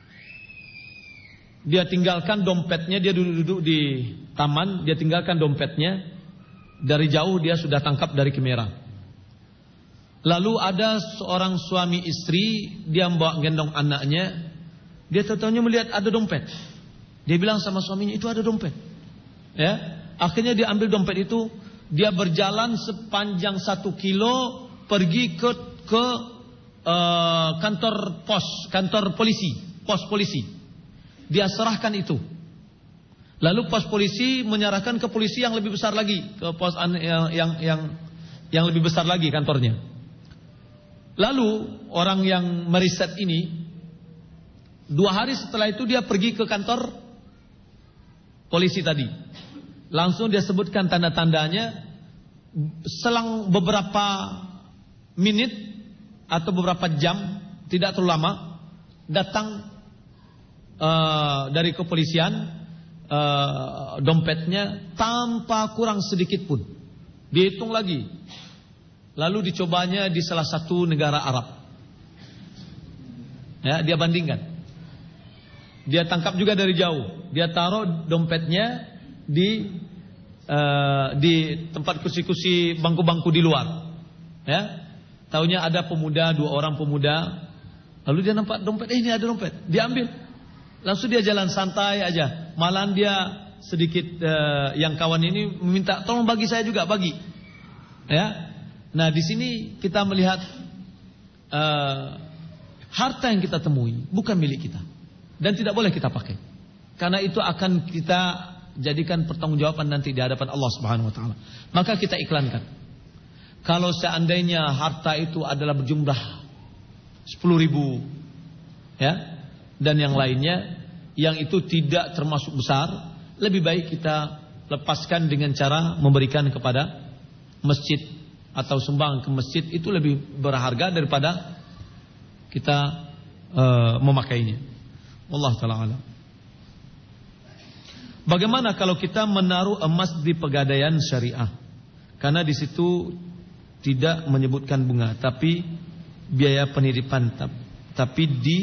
Dia tinggalkan dompetnya, dia duduk-duduk di taman, dia tinggalkan dompetnya. Dari jauh dia sudah tangkap dari kamera. Lalu ada seorang suami istri, dia membawa gendong anaknya. Dia tahu-tahunya melihat ada dompet. Dia bilang sama suaminya, itu ada dompet. Ya, akhirnya dia ambil dompet itu, dia berjalan sepanjang satu kilo pergi ke ke uh, kantor pos, kantor polisi, pos polisi. Dia serahkan itu. Lalu pos polisi menyerahkan ke polisi yang lebih besar lagi, ke pos yang yang yang, yang lebih besar lagi kantornya. Lalu orang yang meriset ini, dua hari setelah itu dia pergi ke kantor polisi tadi. Langsung dia sebutkan tanda-tandanya. Selang beberapa menit atau beberapa jam, tidak terlalu lama, datang uh, dari kepolisian uh, dompetnya tanpa kurang sedikit pun. Dihitung lagi. Lalu dicobanya di salah satu negara Arab. Ya, dia bandingkan. Dia tangkap juga dari jauh. Dia taruh dompetnya di uh, di tempat kursi-kursi bangku-bangku di luar. Ya. Taunya ada pemuda, dua orang pemuda. Lalu dia nampak dompet, eh ini ada dompet. Dia ambil. Langsung dia jalan santai aja. Malahan dia sedikit uh, yang kawan ini meminta, tolong bagi saya juga, bagi. Ya. Nah, di sini kita melihat uh, harta yang kita temui bukan milik kita dan tidak boleh kita pakai. Karena itu akan kita jadikan pertanggungjawaban nanti di hadapan Allah Subhanahu wa taala. Maka kita iklankan. Kalau seandainya harta itu adalah berjumlah sepuluh ribu, ya, dan yang lainnya yang itu tidak termasuk besar, lebih baik kita lepaskan dengan cara memberikan kepada masjid atau sumbang ke masjid. Itu lebih berharga daripada kita uh, memakainya. Wallahu taala alam. Bagaimana kalau kita menaruh emas di pegadaian syariah? Karena di situ tidak menyebutkan bunga, tapi biaya penitipan, tapi di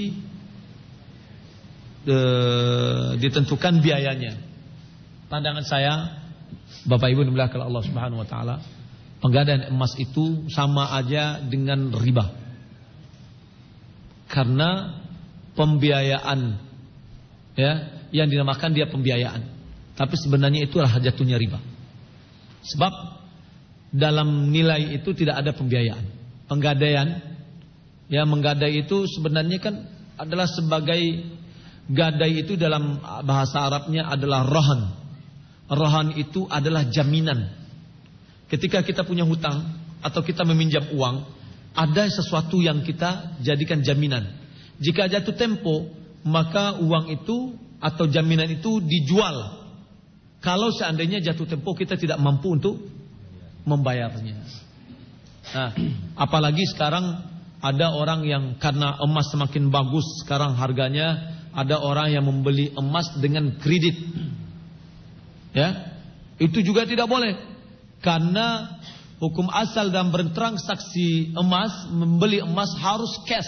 e, ditentukan biayanya. Pandangan saya, Bapak Ibu dimuliakan Allah Subhanahu wa taala, pegadaian emas itu sama aja dengan riba. Karena pembiayaan, ya, yang dinamakan dia pembiayaan. Tapi sebenarnya itulah jatuhnya riba. Sebab dalam nilai itu tidak ada pembiayaan. Penggadaian, ya, menggadai itu sebenarnya kan adalah sebagai, gadai itu dalam bahasa Arabnya adalah rohan. Rohan itu adalah jaminan. Ketika kita punya hutang atau kita meminjam uang, ada sesuatu yang kita jadikan jaminan. Jika jatuh tempo, maka uang itu atau jaminan itu dijual. Kalau seandainya jatuh tempo kita tidak mampu untuk membayarnya. Nah, apalagi sekarang ada orang yang karena emas semakin bagus sekarang harganya, ada orang yang membeli emas dengan kredit. Ya, itu juga tidak boleh. Karena hukum asal dalam bertransaksi emas, membeli emas harus cash.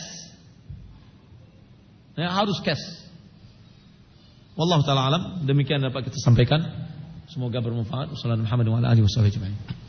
Ya, harus cash. Wallahu taala alam, demikian dapat kita sampaikan. Semoga bermanfaat. Wassalamualaikum warahmatullahi wabarakatuh.